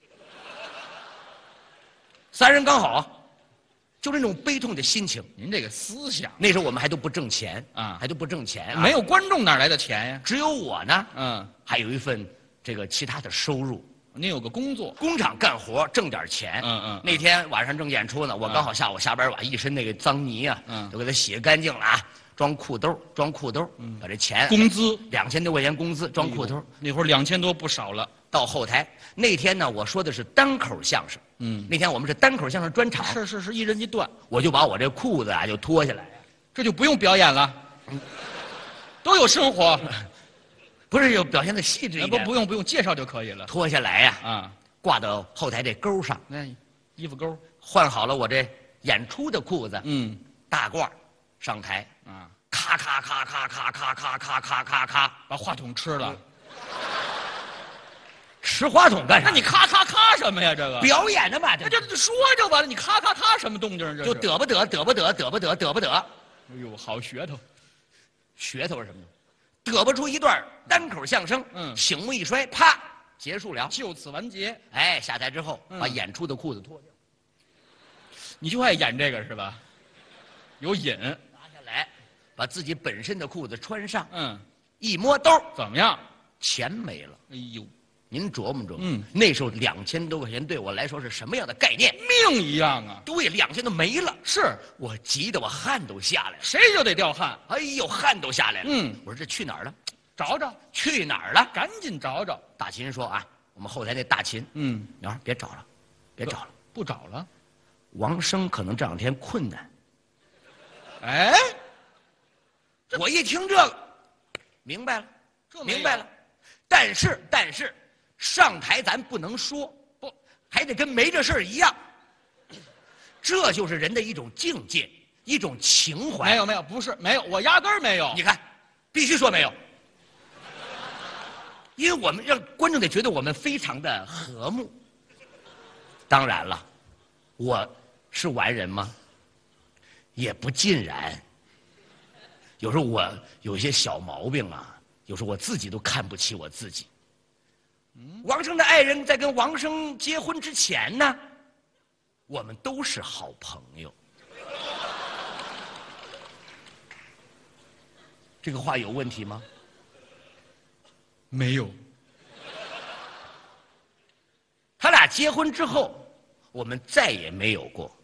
，3人刚好，就这种悲痛的心情。 您这个思想， 那时候我们还都不挣钱啊， 没有观众哪来的钱呀？ 只有我呢，还有一份这个其他的收入。 您有个工作， 工厂干活挣点钱。那天晚上正演出呢，我刚好下午下班，把一身那个脏泥啊，都给它洗干净了啊，装裤兜，把这钱工资 2000多块钱工资装裤兜。 那会儿2000多不少了。 到后台那天呢，我说的是单口相声。那天我们是单口相声专场， 是一人一段。 我就把我这裤子啊就脱下来， 这就不用表演了，都有生活。 不是有表现的细致一点？ 不用介绍就可以了。 脱下来呀，挂到后台这钩上， 那衣服钩， 换好了我这演出的裤子，大褂上台啊， 咔咔咔咔咔咔咔咔咔咔咔， 把话筒吃了。 吃话筒干啥？ 那你咔咔咔什么呀？这个表演的嘛， 这说就完了。你咔咔咔什么动静？这就得不得。 哎呦，好噱头！ 噱头是什么？得不出一段单口相声，醒目一摔，啪，结束了， 就此完结。 哎，下台之后把演出的裤子脱掉， 你就爱演这个是吧？有瘾， 拿下来，把自己本身的裤子穿上，一摸兜， 怎么样？ 钱没了。 哎呦， 您琢磨琢磨，那时候2000多块钱对我来说是什么样的概念？ 命一样啊！ 对，2000都没了， 是我急得我汗都下来了， 谁就得掉汗。 哎呦，汗都下来了。我说这去哪儿了？ 找找， 去哪儿了？ 赶紧找找。 大秦说啊，我们后台那大秦，苗儿别找了， 不找了。 王生可能这2天困难。 哎， 我一听这个，明白了，但是上台咱不能说，不还得跟没这事儿一样。这就是人的一种境界，一种情怀。 没有，不是没有，我压根儿没有。 你看，必须说没有，因为我们让观众得觉得我们非常的和睦。当然了，我是完人吗？也不尽然。有时候我有些小毛病啊， 有时候我自己都看不起我自己。王生的爱人在跟王生结婚之前呢，我们都是好朋友。这个话有问题吗？ 没有。 他俩结婚之后，我们再也没有过。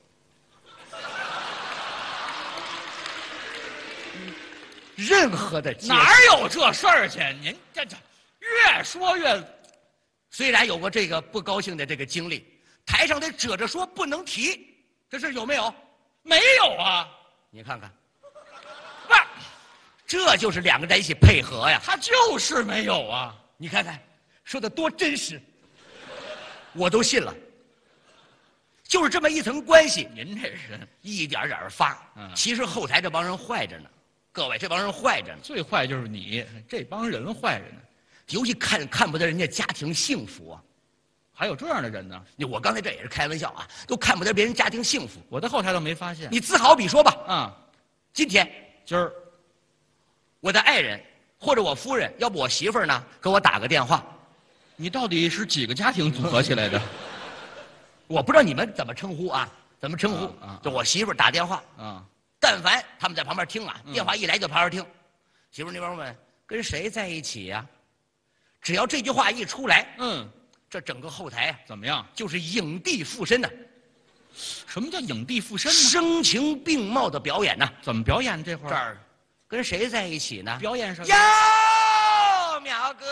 任何的哪有这事儿去？您这越说越， 虽然有过这个不高兴的这个经历，台上得褶着说不能提，这事有没有？ 没有啊！ 你看看，不是，这就是两个人在一起配合呀。 他就是没有啊！ 你看看，说的多真实，我都信了。就是这么一层关系， 您这人一点点发。其实后台这帮人坏着呢。各位，这帮人坏着呢， 最坏就是你，这帮人坏着呢， 尤其看不得人家家庭幸福啊。 还有这样的人呢？ 我刚才这也是开玩笑啊，都看不得别人家庭幸福。 我在后台都没发现。 你自好比说吧，今儿我的爱人或者我夫人，要不我媳妇儿呢，给我打个电话。 你到底是几个家庭组合起来的？ 我不知道你们怎么称呼啊？怎么称呼？就我媳妇儿打电话啊。 但凡他们在旁边听啊，电话一来就旁边听，媳妇那边问跟谁在一起呀？只要这句话一出来，这整个后台怎么样？ 就是影帝附身呢。 什么叫影帝附身呢？ 声情并茂的表演呢。 怎么表演这会儿？ 这儿跟谁在一起呢？ 表演什么？ 哟，苗哥，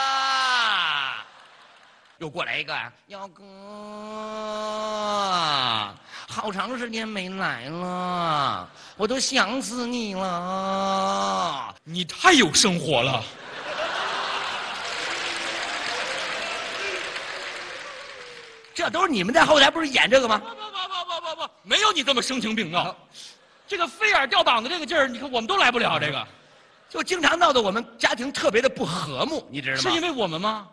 又过来一个苗哥。好长时间没来了，我都想死你了。 你太有生活了。 这都是你们在后台不是演这个吗？ 不，没有你这么声情并茂。这个飞眼吊膀的这个劲儿，你看我们都来不了这个， 就经常闹得我们家庭特别的不和睦，你知道吗？ 是因为我们吗？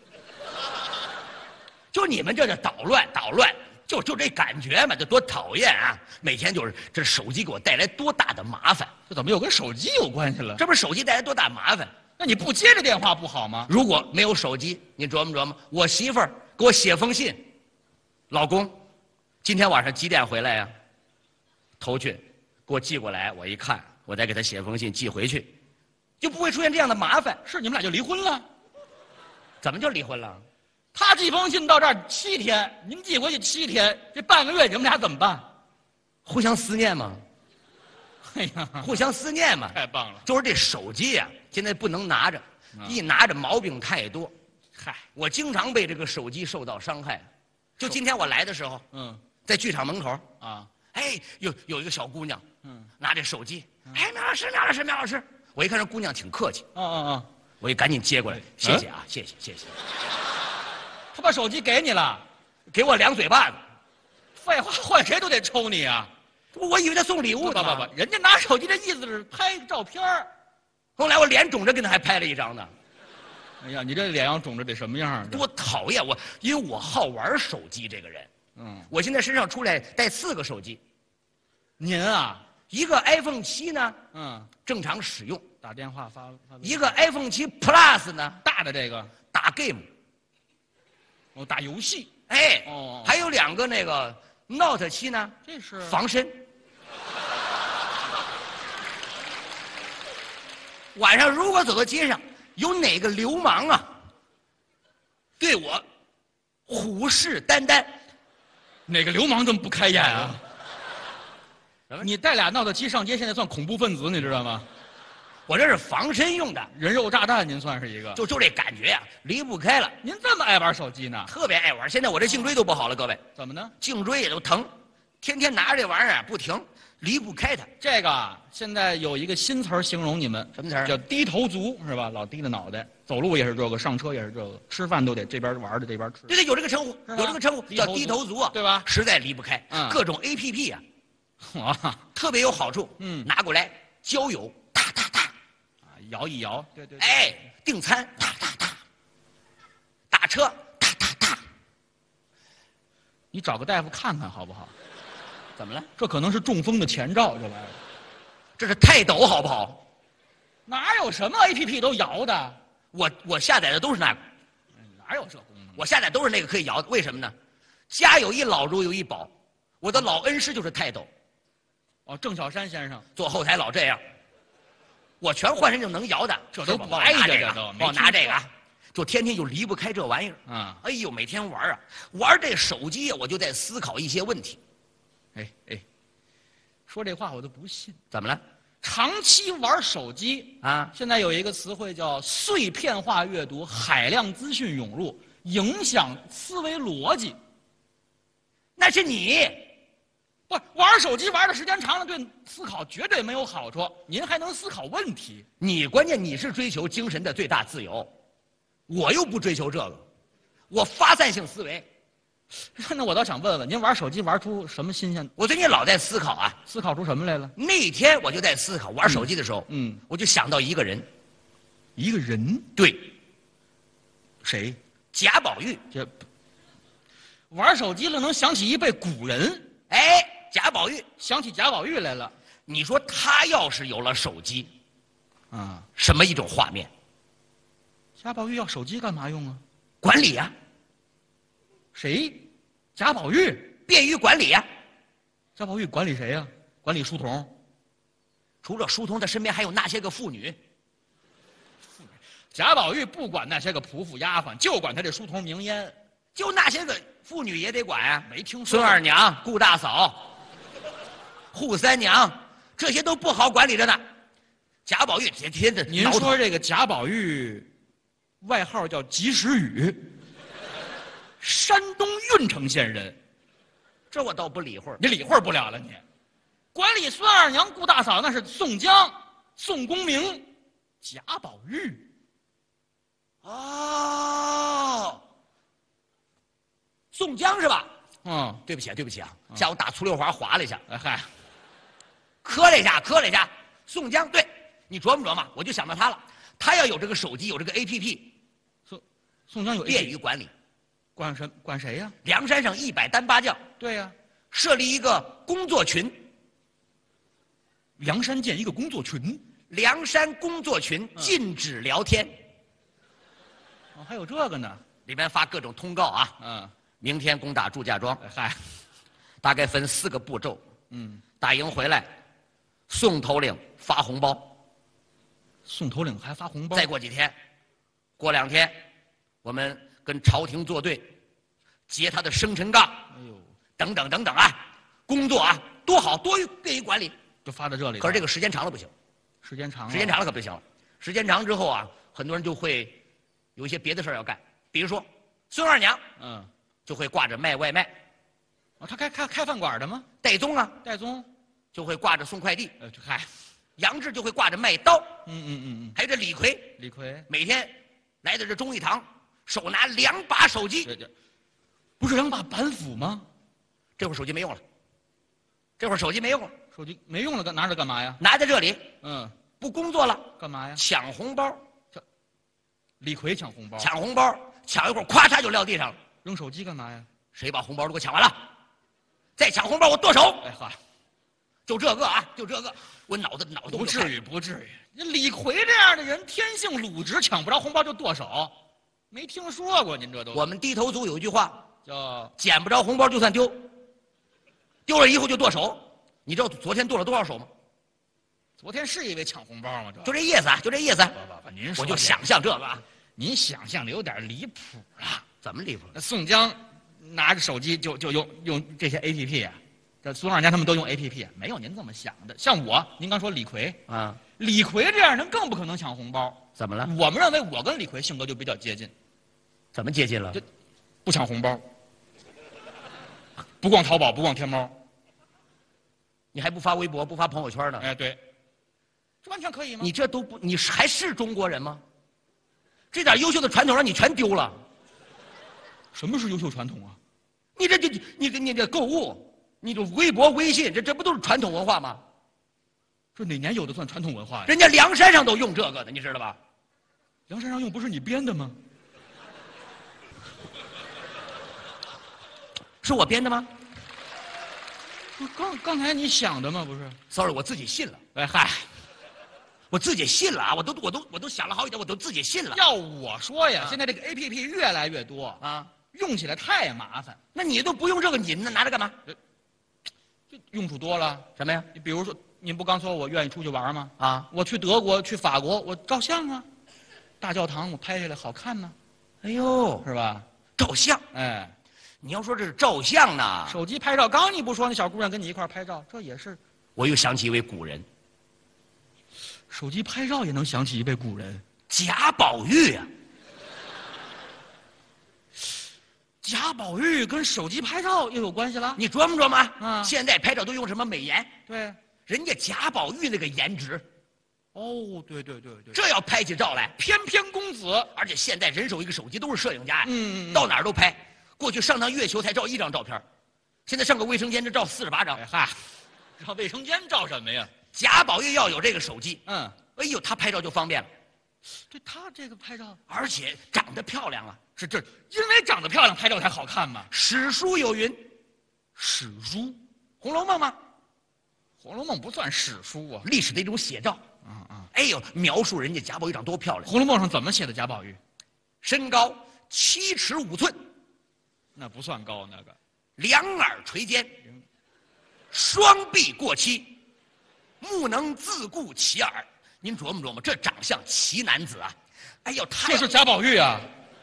就你们这捣乱。就这感觉嘛，就多讨厌啊！每天就是这手机给我带来多大的麻烦， 这怎么又跟手机有关系了？ 这不是手机带来多大麻烦？ 那你不接这电话不好吗？ 如果没有手机，你琢磨琢磨，我媳妇儿给我写封信，老公，今天晚上几点回来呀？头去，给我寄过来，我一看，我再给他写封信寄回去，就不会出现这样的麻烦。 是你们俩就离婚了？ 怎么就离婚了？ 他寄封信到这儿7天，您寄回去7天，这半个月你们俩怎么办？ 互相思念吗？ 哎呀， 互相思念嘛， 太棒了。 就是这手机呀，现在不能拿着，一拿着毛病太多。 嗨， 我经常被这个手机受到伤害。就今天我来的时候，在剧场门口啊， 哎，有一个小姑娘，拿着手机，哎，苗老师，我一看这姑娘挺客气，我也赶紧接过来，谢谢啊，谢谢。 他把手机给你了， 给我2嘴巴子。 废话，换谁都得抽你啊！ 我以为他送礼物呢。 不，人家拿手机的意思是拍照片儿。 后来我脸肿着跟他还拍了一张呢。 哎呀，你这脸要肿着得什么样？ 多讨厌！因为我好玩手机这个人。我现在身上出来带4个手机。 您啊， 一个 iPhone 7呢，正常使用， 打电话发一个 iPhone 7 Plus 呢， 大的这个打 game。 打游戏， 哎，还有2个那个 Note 7呢， 这是防身。晚上如果走到街上，有哪个流氓啊，对我虎视眈眈， 哪个流氓这么不开眼啊？你带俩Note 7上街，现在算恐怖分子，你知道吗？ 我这是防身用的， 人肉炸弹，您算是一个。 就这感觉呀，离不开了。 您这么爱玩手机呢？ 特别爱玩。现在我这颈椎都不好了，各位。 怎么呢？ 颈椎也都疼，天天拿着这玩意儿不停，离不开它。 这个现在有一个新词儿形容你们， 什么词儿？ 叫低头族，是吧？老低着脑袋，走路也是这个，上车也是这个，吃饭都得这边玩着这边吃。 对，有这个称呼，叫低头族啊， 对吧？ 实在离不开。各种 APP 啊， 哇， 特别有好处。拿过来交友。 摇一摇，对， 哎，订餐，打车， 你找个大夫看看好不好？ 怎么了？ 这可能是中风的前兆，这玩意儿， 这是泰斗好不好？ 哪有什么 APP 都摇的？ 我下载的都是那个， 哪有这功能？ 我下载都是那个可以摇的。为什么呢？家有一老，如有一宝。我的老恩师就是泰斗， 郑小山先生坐后台老这样，我全换成就能摇的， 这都不挨着这都，我拿这个，就天天就离不开这玩意儿啊！ 哎呦，每天玩啊，玩这手机我就在思考一些问题。 说这话我都不信。 怎么了？ 长期玩手机啊， 现在有一个词汇叫碎片化阅读，海量资讯涌入，影响思维逻辑。 那是你， 不玩手机玩的时间长了，对思考绝对没有好处。您还能思考问题？ 关键你是追求精神的最大自由，我又不追求这个，我发散性思维。 那我倒想问问您，玩手机玩出什么新鲜？ 我最近老在思考啊， 思考出什么来了？ 那天我就在思考，玩手机的时候，我就想到一个人， 一个人， 对， 谁？ 贾宝玉。 玩手机了能想起一辈古人， 贾宝玉， 想起贾宝玉来了。 你说他要是有了手机， 啊， 什么一种画面？ 贾宝玉要手机干嘛用啊？ 管理呀。 谁？贾宝玉便于管理呀。 贾宝玉管理谁呀？管理书童。 除了书童，他身边还有那些个妇女。 贾宝玉不管那些个仆妇丫鬟，就管他这书童名烟。 就那些个妇女也得管啊， 没听说。 孙二娘、顾大嫂、扈三娘，这些都不好管理着呢。贾宝玉天天的。 您说这个贾宝玉，外号叫及时雨，山东郓城县人， 这我倒不理会， 你理会不了了你。管理孙二娘、顾大嫂那是宋江、宋公明、贾宝玉。 哦。宋江是吧？对不起啊，下午打醋溜滑滑了一下，磕了一下。宋江，对，你琢磨琢磨，我就想到他了。他要有这个手机，有这个 APP， 宋江有 APP， 便于管理。 管谁呀？ 梁山上100单八将。 对呀， 设立一个工作群。 梁山建一个工作群。 梁山工作群禁止聊天。 还有这个呢？ 里面发各种通告啊。明天攻打祝家庄，大概分4个步骤。打赢回来，宋头领发红包。 宋头领还发红包？ 再过几天，过2天，我们跟朝廷作对，劫他的生辰纲。等等啊，工作啊多好，多便于管理， 就发到这里。 可是这个时间长了不行， 时间长了可不行了。时间长之后啊，很多人就会有一些别的事儿要干，比如说孙二娘，就会挂着卖外卖。 他开饭馆的吗？ 戴宗啊， 戴宗就会挂着送快递。杨志就会挂着卖刀。还有这李逵，每天来到这忠义堂，手拿2把手机。 不是2把板斧吗？ 这会儿手机没用了。 手机没用了，拿着干嘛呀？ 拿在这里，不工作了， 干嘛呀？ 抢红包。 李逵抢红包， 抢一会儿，咵嚓就撂地上了。 扔手机干嘛呀？ 谁把红包都给我抢完了？再抢红包我剁手！就这个，我脑子不至于。李逵这样的人，天性鲁直，抢不着红包就剁手，没听说过。您这都。 我们低头族有一句话叫捡不着红包就算丢，丢了以后就剁手。你知道昨天剁了多少手吗？ 昨天是因为抢红包吗？ 就这意思。 不，您说我就想象这个， 您想象的有点离谱了。 怎么离谱？ 宋江拿着手机就用这些 APP 啊，这孙二娘他们都用 APP 啊，没有您这么想的。像我，您刚说李逵啊， 李逵这样人更不可能抢红包。 怎么了？ 我们认为我跟李逵性格就比较接近。 怎么接近了？ 就不抢红包，不逛淘宝，不逛天猫。 你还不发微博，不发朋友圈呢？ 对，这完全可以吗？ 你这都不，你还是中国人吗？这点优秀的传统让你全丢了。 什么是优秀传统啊？ 你这购物，你这微博、微信，这不都是传统文化吗？ 这哪年有的算传统文化呀？ 人家梁山上都用这个的，你知道吧？ 梁山上用不是你编的吗？ 是我编的吗？ 刚才你想的吗？不是 ，sorry， 我自己信了。 我自己信了啊！我都想了好几天，我都自己信了。 要我说呀，现在这个 APP 越来越多啊，用起来太麻烦。 那你都不用这个，您呢拿着干嘛？ 这用处多了。 什么呀？ 你比如说，您不刚说我愿意出去玩吗？ 啊， 我去德国、去法国，我照相啊，大教堂我拍下来好看呢。 哎呦， 是吧？ 照相， 哎， 你要说这是照相呢， 手机拍照，刚你不说那小姑娘跟你一块拍照，这也是。 我又想起一位古人。 手机拍照也能想起一位古人， 贾宝玉啊。 贾宝玉跟手机拍照又有关系了？ 你琢磨琢磨啊！ 现在拍照都用什么美颜？ 对， 人家贾宝玉那个颜值。 哦，对对对对， 这要拍起照来， 翩翩公子， 而且现在人手一个手机，都是摄影家呀。 到哪儿都拍。过去上趟月球才照1张照片，现在上个卫生间就照48张。 嗨，上卫生间照什么呀？ 贾宝玉要有这个手机， 哎呦，他拍照就方便了。 对他这个拍照， 而且长得漂亮啊， 是这，因为长得漂亮拍照才好看嘛。 史书有云， 史书，《 红楼梦》吗？ 《红楼梦》不算史书啊， 历史的一种写照。哎呦，描述人家贾宝玉长多漂亮。 《红楼梦》上怎么写的贾宝玉？ 身高7尺5寸， 那不算高，那个两耳垂肩，双臂过膝，目能自顾其耳。您琢磨琢磨，这长相奇男子啊！哎呦， 这是贾宝玉啊，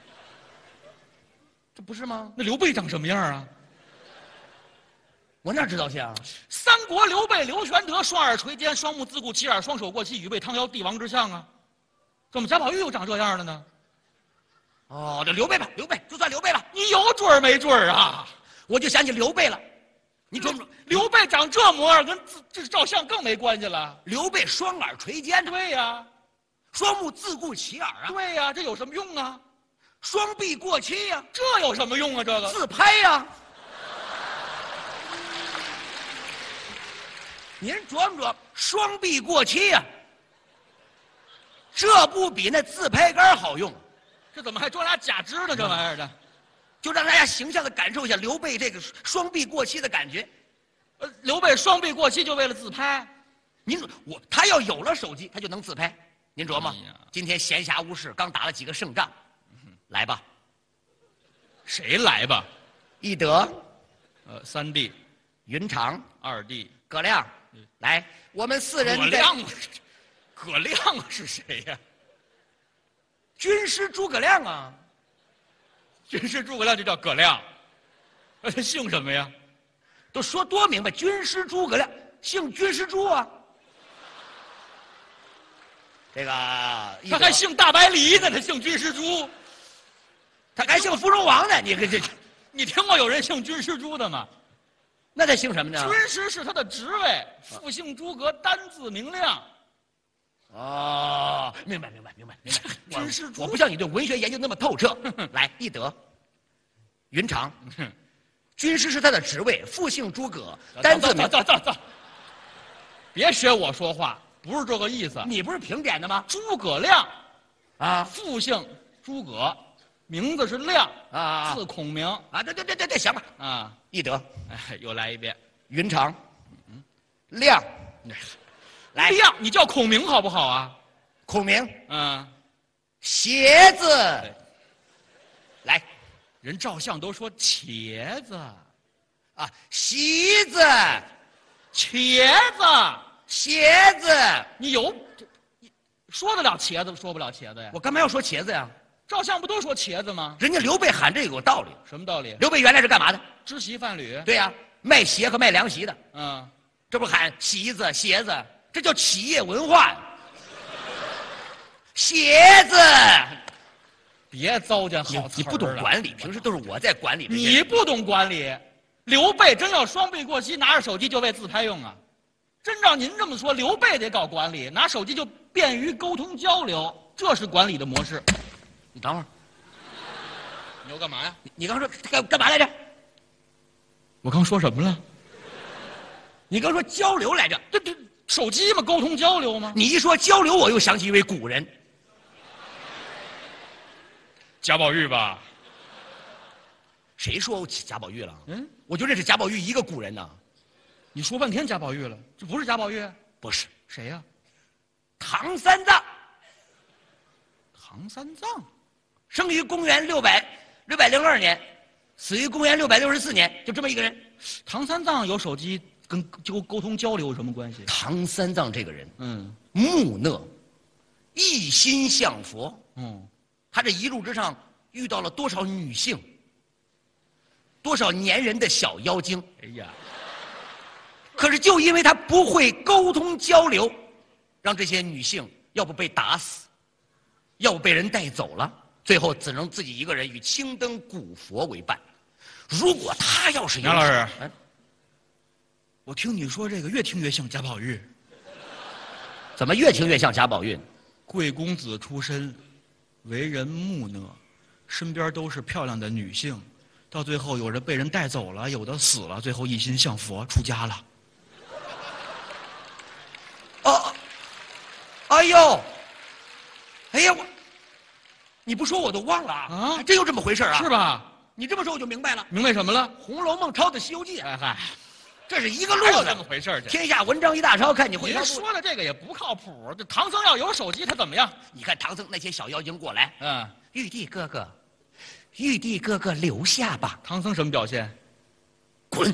这不是吗？ 那刘备长什么样啊？ 我哪知道去啊？ 三国刘备刘玄德双耳垂肩，双目自顾其耳，双手过膝，与为汤尧帝王之相啊。怎么贾宝玉又长这样了呢？ 哦，这刘备吧，刘备就算刘备了。 你有准儿没准儿啊？ 我就想起刘备了。你琢磨琢磨， 刘备长这模样，跟这照相更没关系了。 刘备双耳垂肩， 对呀， 双目自顾其耳啊， 对呀，这有什么用啊？ 双臂过膝呀， 这有什么用啊？这个自拍呀。您琢磨琢磨，双臂过膝呀，这不比那自拍杆好用？ 这怎么还装俩假肢呢？这玩意儿的。 就让大家形象的感受一下刘备这个双臂过膝的感觉。 刘备双臂过膝就为了自拍。 您说他要有了手机，他就能自拍。您琢磨，今天闲暇无事，刚打了几个胜仗，来吧。 谁来吧？ 翼德， 3弟， 云长 ，2弟， 葛亮，来，我们4人。 葛亮是谁呀？ 军师诸葛亮啊。 军师诸葛亮就叫葛亮，他姓什么呀？ 都说多明白，军师诸葛亮姓军师朱啊。这个他还姓大白梨呢，他姓军师朱， 他还姓芙蓉王呢。 你听过有人姓军师朱的吗？ 那他姓什么呢？ 军师是他的职位，复姓诸葛，单字明亮。 哦，明白。 军师朱， 我不像你对文学研究那么透彻。来，翼德，云长，军师是他的职位，复姓诸葛，单字明。 走，别学我说话，不是这个意思。 你不是评点的吗？ 诸葛亮， 啊， 复姓诸葛，名字是亮啊， 字孔明啊。对，行吧。 啊， 翼德， 哎，又来一遍。 云长，亮。来， 亮，你叫孔明好不好啊？ 孔明， 鞋子，来， 人照相都说茄子， 啊，席子， 茄子， 鞋子， 你说得了茄子，说不了茄子呀？ 我干嘛要说茄子呀？ 照相不都说茄子吗？ 人家刘备喊这个有道理。 什么道理？ 刘备原来是干嘛的？ 织席贩履。 对呀，卖鞋和卖凉席的。这不是喊席子、鞋子。这叫企业文化。鞋子， 别糟践好词儿了。 你不懂管理，平时都是我在管理。 你不懂管理，刘备真要双臂过膝，拿着手机就为自拍用啊！真照您这么说，刘备得搞管理，拿手机就便于沟通交流，这是管理的模式。 你等会儿， 你要干嘛呀？ 你刚说干嘛来着？ 我刚说什么了？ 你刚说交流来着？ 这手机嘛，沟通交流吗？ 你一说交流，我又想起一位古人， 贾宝玉吧？ 谁说我起贾宝玉了？我就认识贾宝玉一个古人呢。 你说半天贾宝玉了，这不是贾宝玉？ 不是， 谁呀？ 唐三藏。 唐三藏， 生于公元602年，死于公元664年，就这么一个人。 唐三藏有手机跟沟通交流有什么关系？ 唐三藏这个人，木讷，一心向佛。他这一路之上遇到了多少女性，多少粘人的小妖精。 哎呀， 可是就因为他不会沟通交流，让这些女性要不被打死，要不被人带走了，最后只能自己一个人与青灯古佛为伴。如果他要是杨老师，我听你说这个越听越像贾宝玉。 怎么越听越像贾宝玉？ 贵公子出身，为人木讷，身边都是漂亮的女性，到最后有人被人带走了，有的死了，最后一心向佛出家了。 哦，哎呦，哎呀，你不说我都忘了啊！还真有这么回事啊？ 是吧？ 你这么说我就明白了。 明白什么了？ 《红楼梦》抄的《西游记》。 哎嗨， 这是一个路子。 这么回事？ 天下文章一大抄，看你会。 您说的这个也不靠谱。这唐僧要有手机，他怎么样？ 你看唐僧那些小妖精过来，玉帝哥哥，玉帝哥哥留下吧。 唐僧什么表现？ 滚！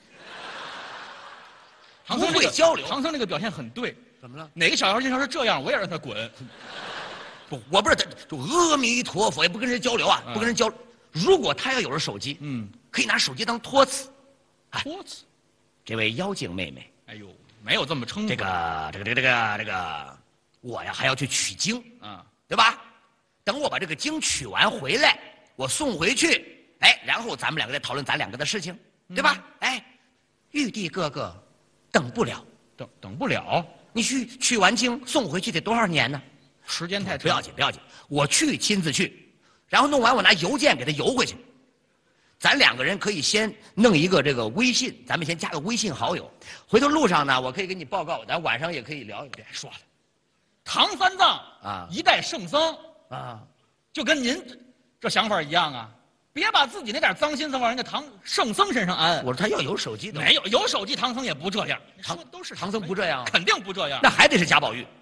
唐僧不会交流。 唐僧那个表现很对。 怎么了？ 哪个小妖精要是这样，我也让他滚。 不，我不是就阿弥陀佛，也不跟人交流啊，不跟人交流。如果他要有了手机，可以拿手机当托词。 托词， 这位妖精妹妹， 哎呦，没有这么称呼。 这个，我呀还要去取经啊，对吧？等我把这个经取完回来，我送回去，哎，然后咱们两个再讨论咱两个的事情，对吧？哎，玉帝哥哥，等不了， 等不了。 你取完经送回去得多少年呢？ 时间太长。 不要紧，不要紧，我亲自去，然后弄完我拿邮件给他邮回去。咱两个人可以先弄一个这个微信，咱们先加个微信好友。回头路上呢，我可以给你报告，咱晚上也可以聊一聊。 说了，唐三藏啊， 一代圣僧啊， 就跟您这想法一样啊。别把自己那点脏心思往人家圣僧身上安。 我说他要有手机的， 没有手机，唐僧也不这样。 唐僧不这样， 肯定不这样。 那还得是贾宝玉，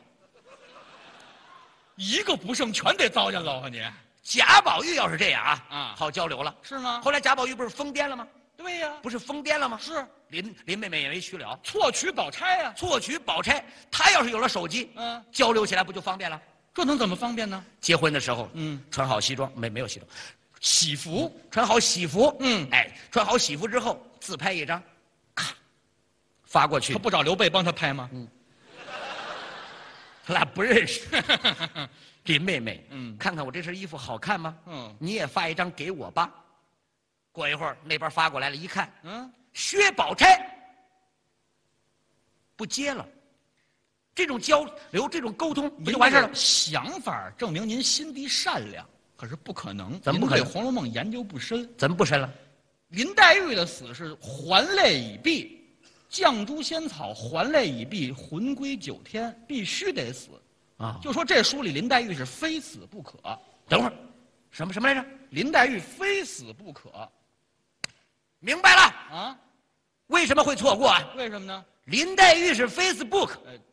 一个不剩全得糟践了啊！你贾宝玉要是这样啊，好交流了， 是吗？ 后来贾宝玉不是疯癫了吗？ 对呀， 不是疯癫了吗？ 是林妹妹也没娶了， 错取宝钗呀， 错取宝钗。他要是有了手机，交流起来不就方便了？ 这能怎么方便呢？ 结婚的时候，穿好西装，没有西装。 喜服， 穿好喜服，哎，穿好喜服之后自拍一张，咔，发过去。 他不找刘备帮他拍吗？ 他俩不认识。林妹妹，看看我这身衣服好看吗？你也发一张给我吧。过一会儿那边发过来了，一看，薛宝钗不接了。这种交流，这种沟通，不就完事了？ 想法证明您心地善良。可是不可能， 怎么不可能？ 您对《红楼梦》研究不深， 怎么不深了？ 林黛玉的死是还泪已毕，绛珠仙草还泪已毕，魂归九天，必须得死啊！就说这书里林黛玉是非死不可。 等会儿，什么来着？ 林黛玉非死不可。 明白了啊？ 为什么会错过啊？ 为什么呢？ 林黛玉是 Facebook，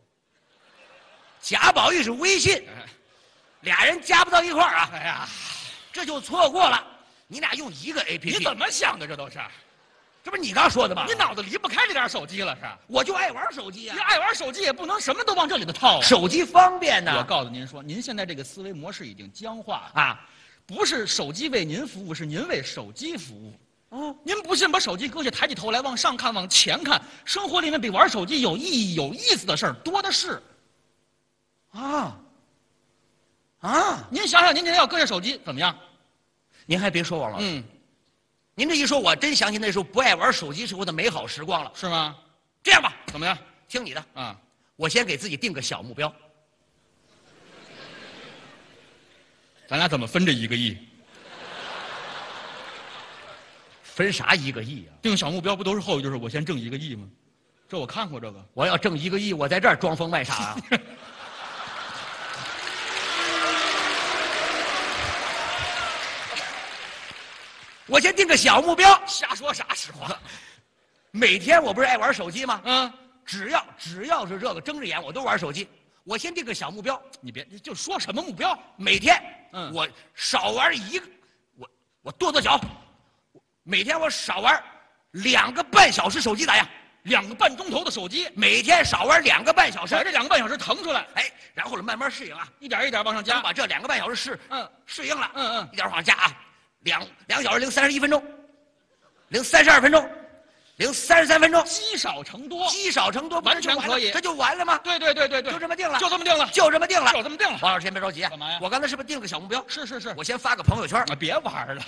贾宝玉是微信。俩人加不到一块儿啊！ 哎呀， 这就错过了。你俩用一个 APP， 你怎么想的？这都是， 这不是你刚说的吗？ 你脑子离不开这点手机了是？ 我就爱玩手机啊！ 你爱玩手机也不能什么都往这里头套啊！ 手机方便呢。 我告诉您说，您现在这个思维模式已经僵化了啊！不是手机为您服务，是您为手机服务。哦，您不信把手机搁下，抬起头来往上看，往前看，生活里面比玩手机有意义、有意思的事儿多的是。您想想，您要搁下手机怎么样？ 您还别说，王老师，您这一说，我真想起那时候不爱玩手机时候的美好时光了， 是吗？ 这样吧， 怎么样？ 听你的啊！ 我先给自己定个小目标。 咱俩怎么分这1个亿？ 分啥1个亿啊？ 定小目标不都是后一句是我先挣1个亿吗？这我看过这个。 我要挣1个亿，我在这儿装疯卖傻啊！我先定个小目标， 瞎说啥实话？ 每天我不是爱玩手机吗？只要是这个睁着眼我都玩手机。 我先定个小目标， 你别就说什么目标， 每天我少玩我跺脚，每天我少玩2个半小时手机咋样 ？2个半钟头的手机， 每天少玩2个半小时， 把这2个半小时腾出来， 哎，然后慢慢适应啊， 一点一点往上加， 把这2个半小时适应了，一点往上加啊，2小时零31分钟，零32分钟，零33分钟， 积少成多， 积少成多， 完全可以， 这就完了吗？ 对， 就这么定了， 就这么定了， 就这么定了， 就这么定了。 王老师先别着急啊， 干嘛呀？ 我刚才是不是定了个小目标？ 是， 我先发个朋友圈， 别玩了。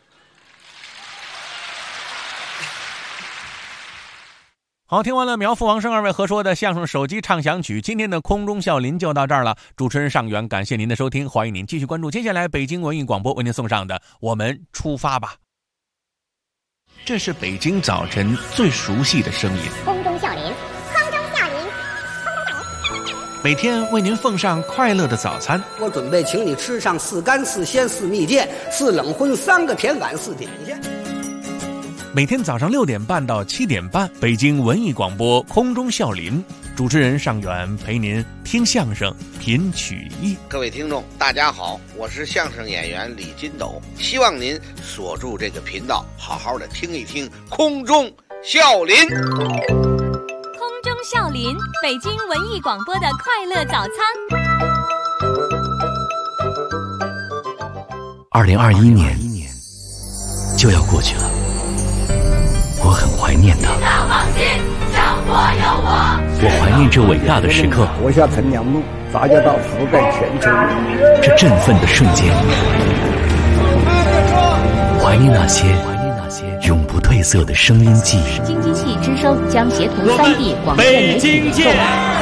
好，听完了苗阜、王声二位合说的相声手机畅想曲，今天的空中笑林就到这儿了。主持人尚远，感谢您的收听，欢迎您继续关注接下来北京文艺广播为您送上的《我们出发吧》。这是北京早晨最熟悉的声音， 空中笑林，空中笑林， 每天为您奉上快乐的早餐。 我准备请你吃上4干4鲜4蜜饯4冷荤3个甜碗4点心。 每天早上6点半到7点半，北京文艺广播空中笑林，主持人尚远陪您听相声品曲艺。 各位听众大家好，我是相声演员李金斗，希望您锁住这个频道，好好的听一听空中笑林。 空中笑林，北京文艺广播的快乐早餐。 2021年就要过去了，我很怀念它。我怀念这伟大的时刻， 活下陈良路，杂交道覆盖全球， 这振奋的瞬间，怀念那些永不褪色的声音记忆。 京津冀之声将协同3D 广电媒体见，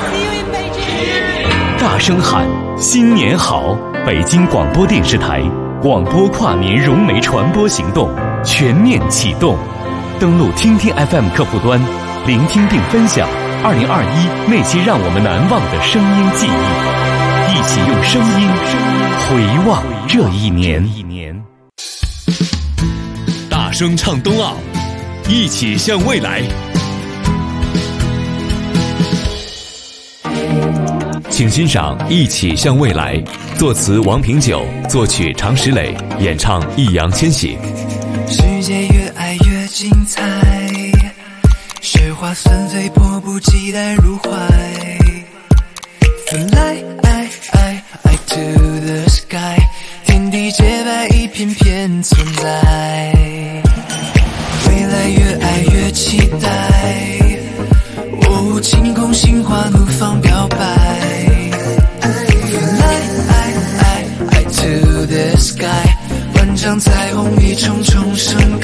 大声喊新年好！北京广播电视台广播跨年融媒传播行动全面启动，登录听听 FM 客户端，聆听并分享2021那些让我们难忘的声音记忆，一起用声音回望这一年。 大声唱冬奥，一起向未来。请欣赏《一起向未来》，作词王平久，作曲常石磊，演唱易烊千玺。 世界越爱越精彩，雪花纷飞，迫不及待入怀。Fly to the sky， 天地洁白，一片片存在。未来越爱越期待，晴空心花怒放表白。Fly to the sky， 万丈彩虹一重重盛开。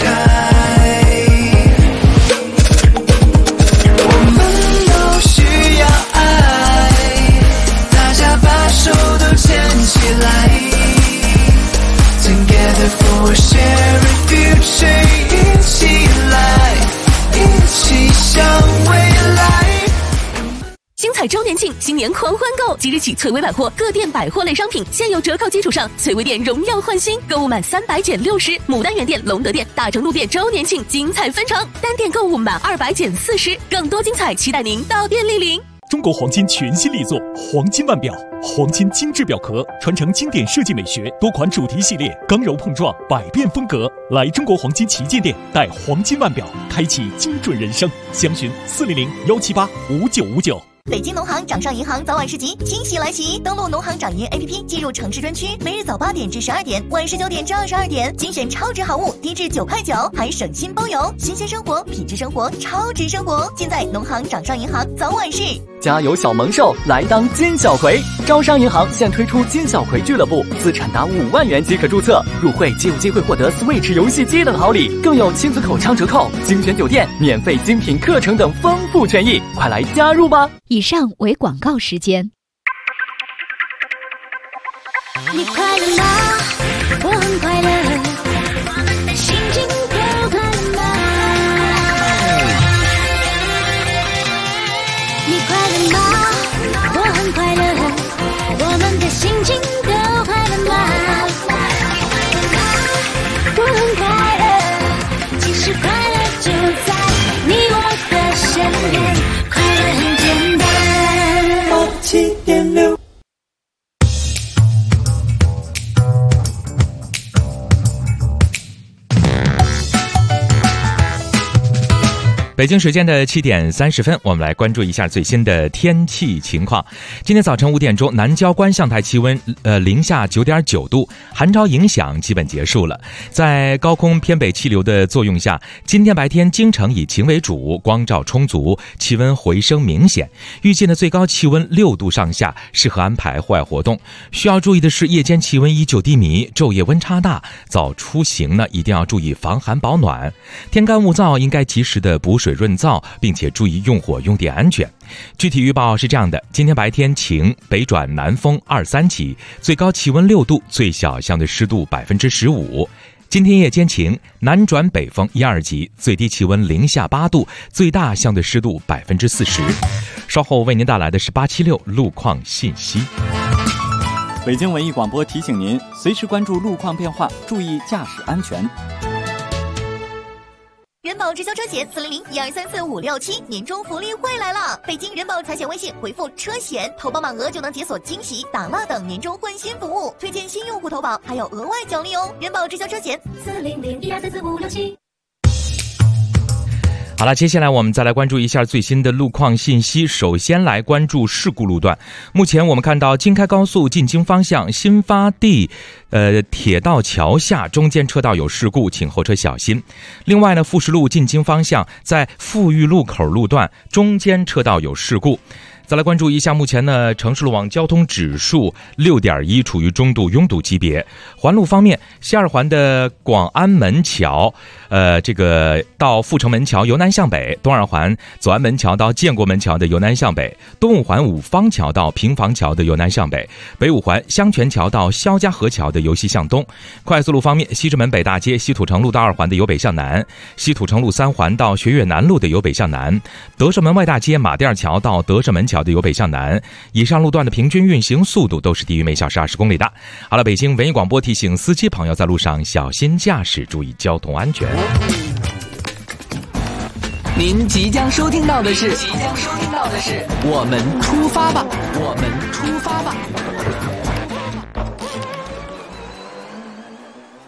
我们都需要爱，大家把手都牵起来。Together for a shared future， 一起来，一起向未来。 星彩周年庆，新年狂欢购！即日起，翠微百货各店百货类商品现有折扣基础上，翠微店荣耀焕新，购物满300减60。牡丹园店、隆德店、大成路店周年庆精彩纷呈，单店购物满200减40，更多精彩期待您到店莅临。 中国黄金全新力作黄金腕表，黄金精致表壳，传承经典设计美学，多款主题系列，刚柔碰撞，百变风格。来中国黄金旗舰店，带黄金腕表，开启精准人生。详询400-178-5959。 北京农行掌上银行早晚市集惊喜来袭！登录农行掌银 APP， 进入城市专区，每日早8点至12点，晚19点至22点，精选超值好物，低至9块9，还省心包邮，新鲜生活，品质生活，超值生活，尽在农行掌上银行早晚市。 家有小萌兽，来当金小葵。招商银行现推出金小葵俱乐部，资产达5万元即可注册，入会即有机会获得 Switch 游戏机等好礼，更有亲子口腔折扣、精选酒店、免费精品课程等丰富权益，快来加入吧！ 以上为广告时间。 你快乐吗？我很快乐，心情都快乐吗？你快乐吗？我很快乐，我们的心情都快乐吗？我很快乐，其实快乐就在你我的身边，快乐很简单。87.6 北京时间的7点30分，我们来关注一下最新的天气情况。今天早晨5点钟，南郊观象台气温零下9.9度，寒潮影响基本结束了。在高空偏北气流的作用下，今天白天京城以晴为主，光照充足，气温回升明显。预计的最高气温6度上下，适合安排户外活动。需要注意的是，夜间气温依旧低迷，昼夜温差大，早出行呢一定要注意防寒保暖。天干物燥，应该及时的补水润燥，并且注意用火用电安全。具体预报是这样的：今天白天晴，北转南风2、3级，最高气温6度，最小相对湿度15%。今天夜间晴，南转北风1、2级，最低气温零下8度，最大相对湿度40%。稍后为您带来的是876路况信息。 北京文艺广播提醒您，随时关注路况变化，注意驾驶安全。 人保直销车险400-1234-567年终福利会来了！北京人保财险微信回复车险，投保满额就能解锁惊喜、打蜡等年终换新服务，推荐新用户投保还有额外奖励哦！人保直销车险400-1234-567。 好了，接下来我们再来关注一下最新的路况信息。首先来关注事故路段。目前我们看到京开高速进京方向新发地铁道桥下中间车道有事故，请后车小心。另外呢，富士路进京方向在富裕路口路段中间车道有事故。再来关注一下，目前呢，城市路网交通指数6.1，处于中度拥堵级别。环路方面，西二环的广安门桥，这个到阜成门桥由南向北；东二环左安门桥到建国门桥的由南向北；东五环五方桥到平房桥的由南向北；北五环香泉桥到肖家河桥的由西向东。快速路方面，西直门北大街西土城路到2环的由北向南；西土城路3环到学岳南路的由北向南；德胜门外大街马甸桥到德胜门桥的由北向南。以上路段的平均运行速度都是低于每小时20公里的。好了，北京文艺广播提醒司机朋友在路上小心驾驶，注意交通安全。 您即将收听到的是我们出发吧，我们出发吧。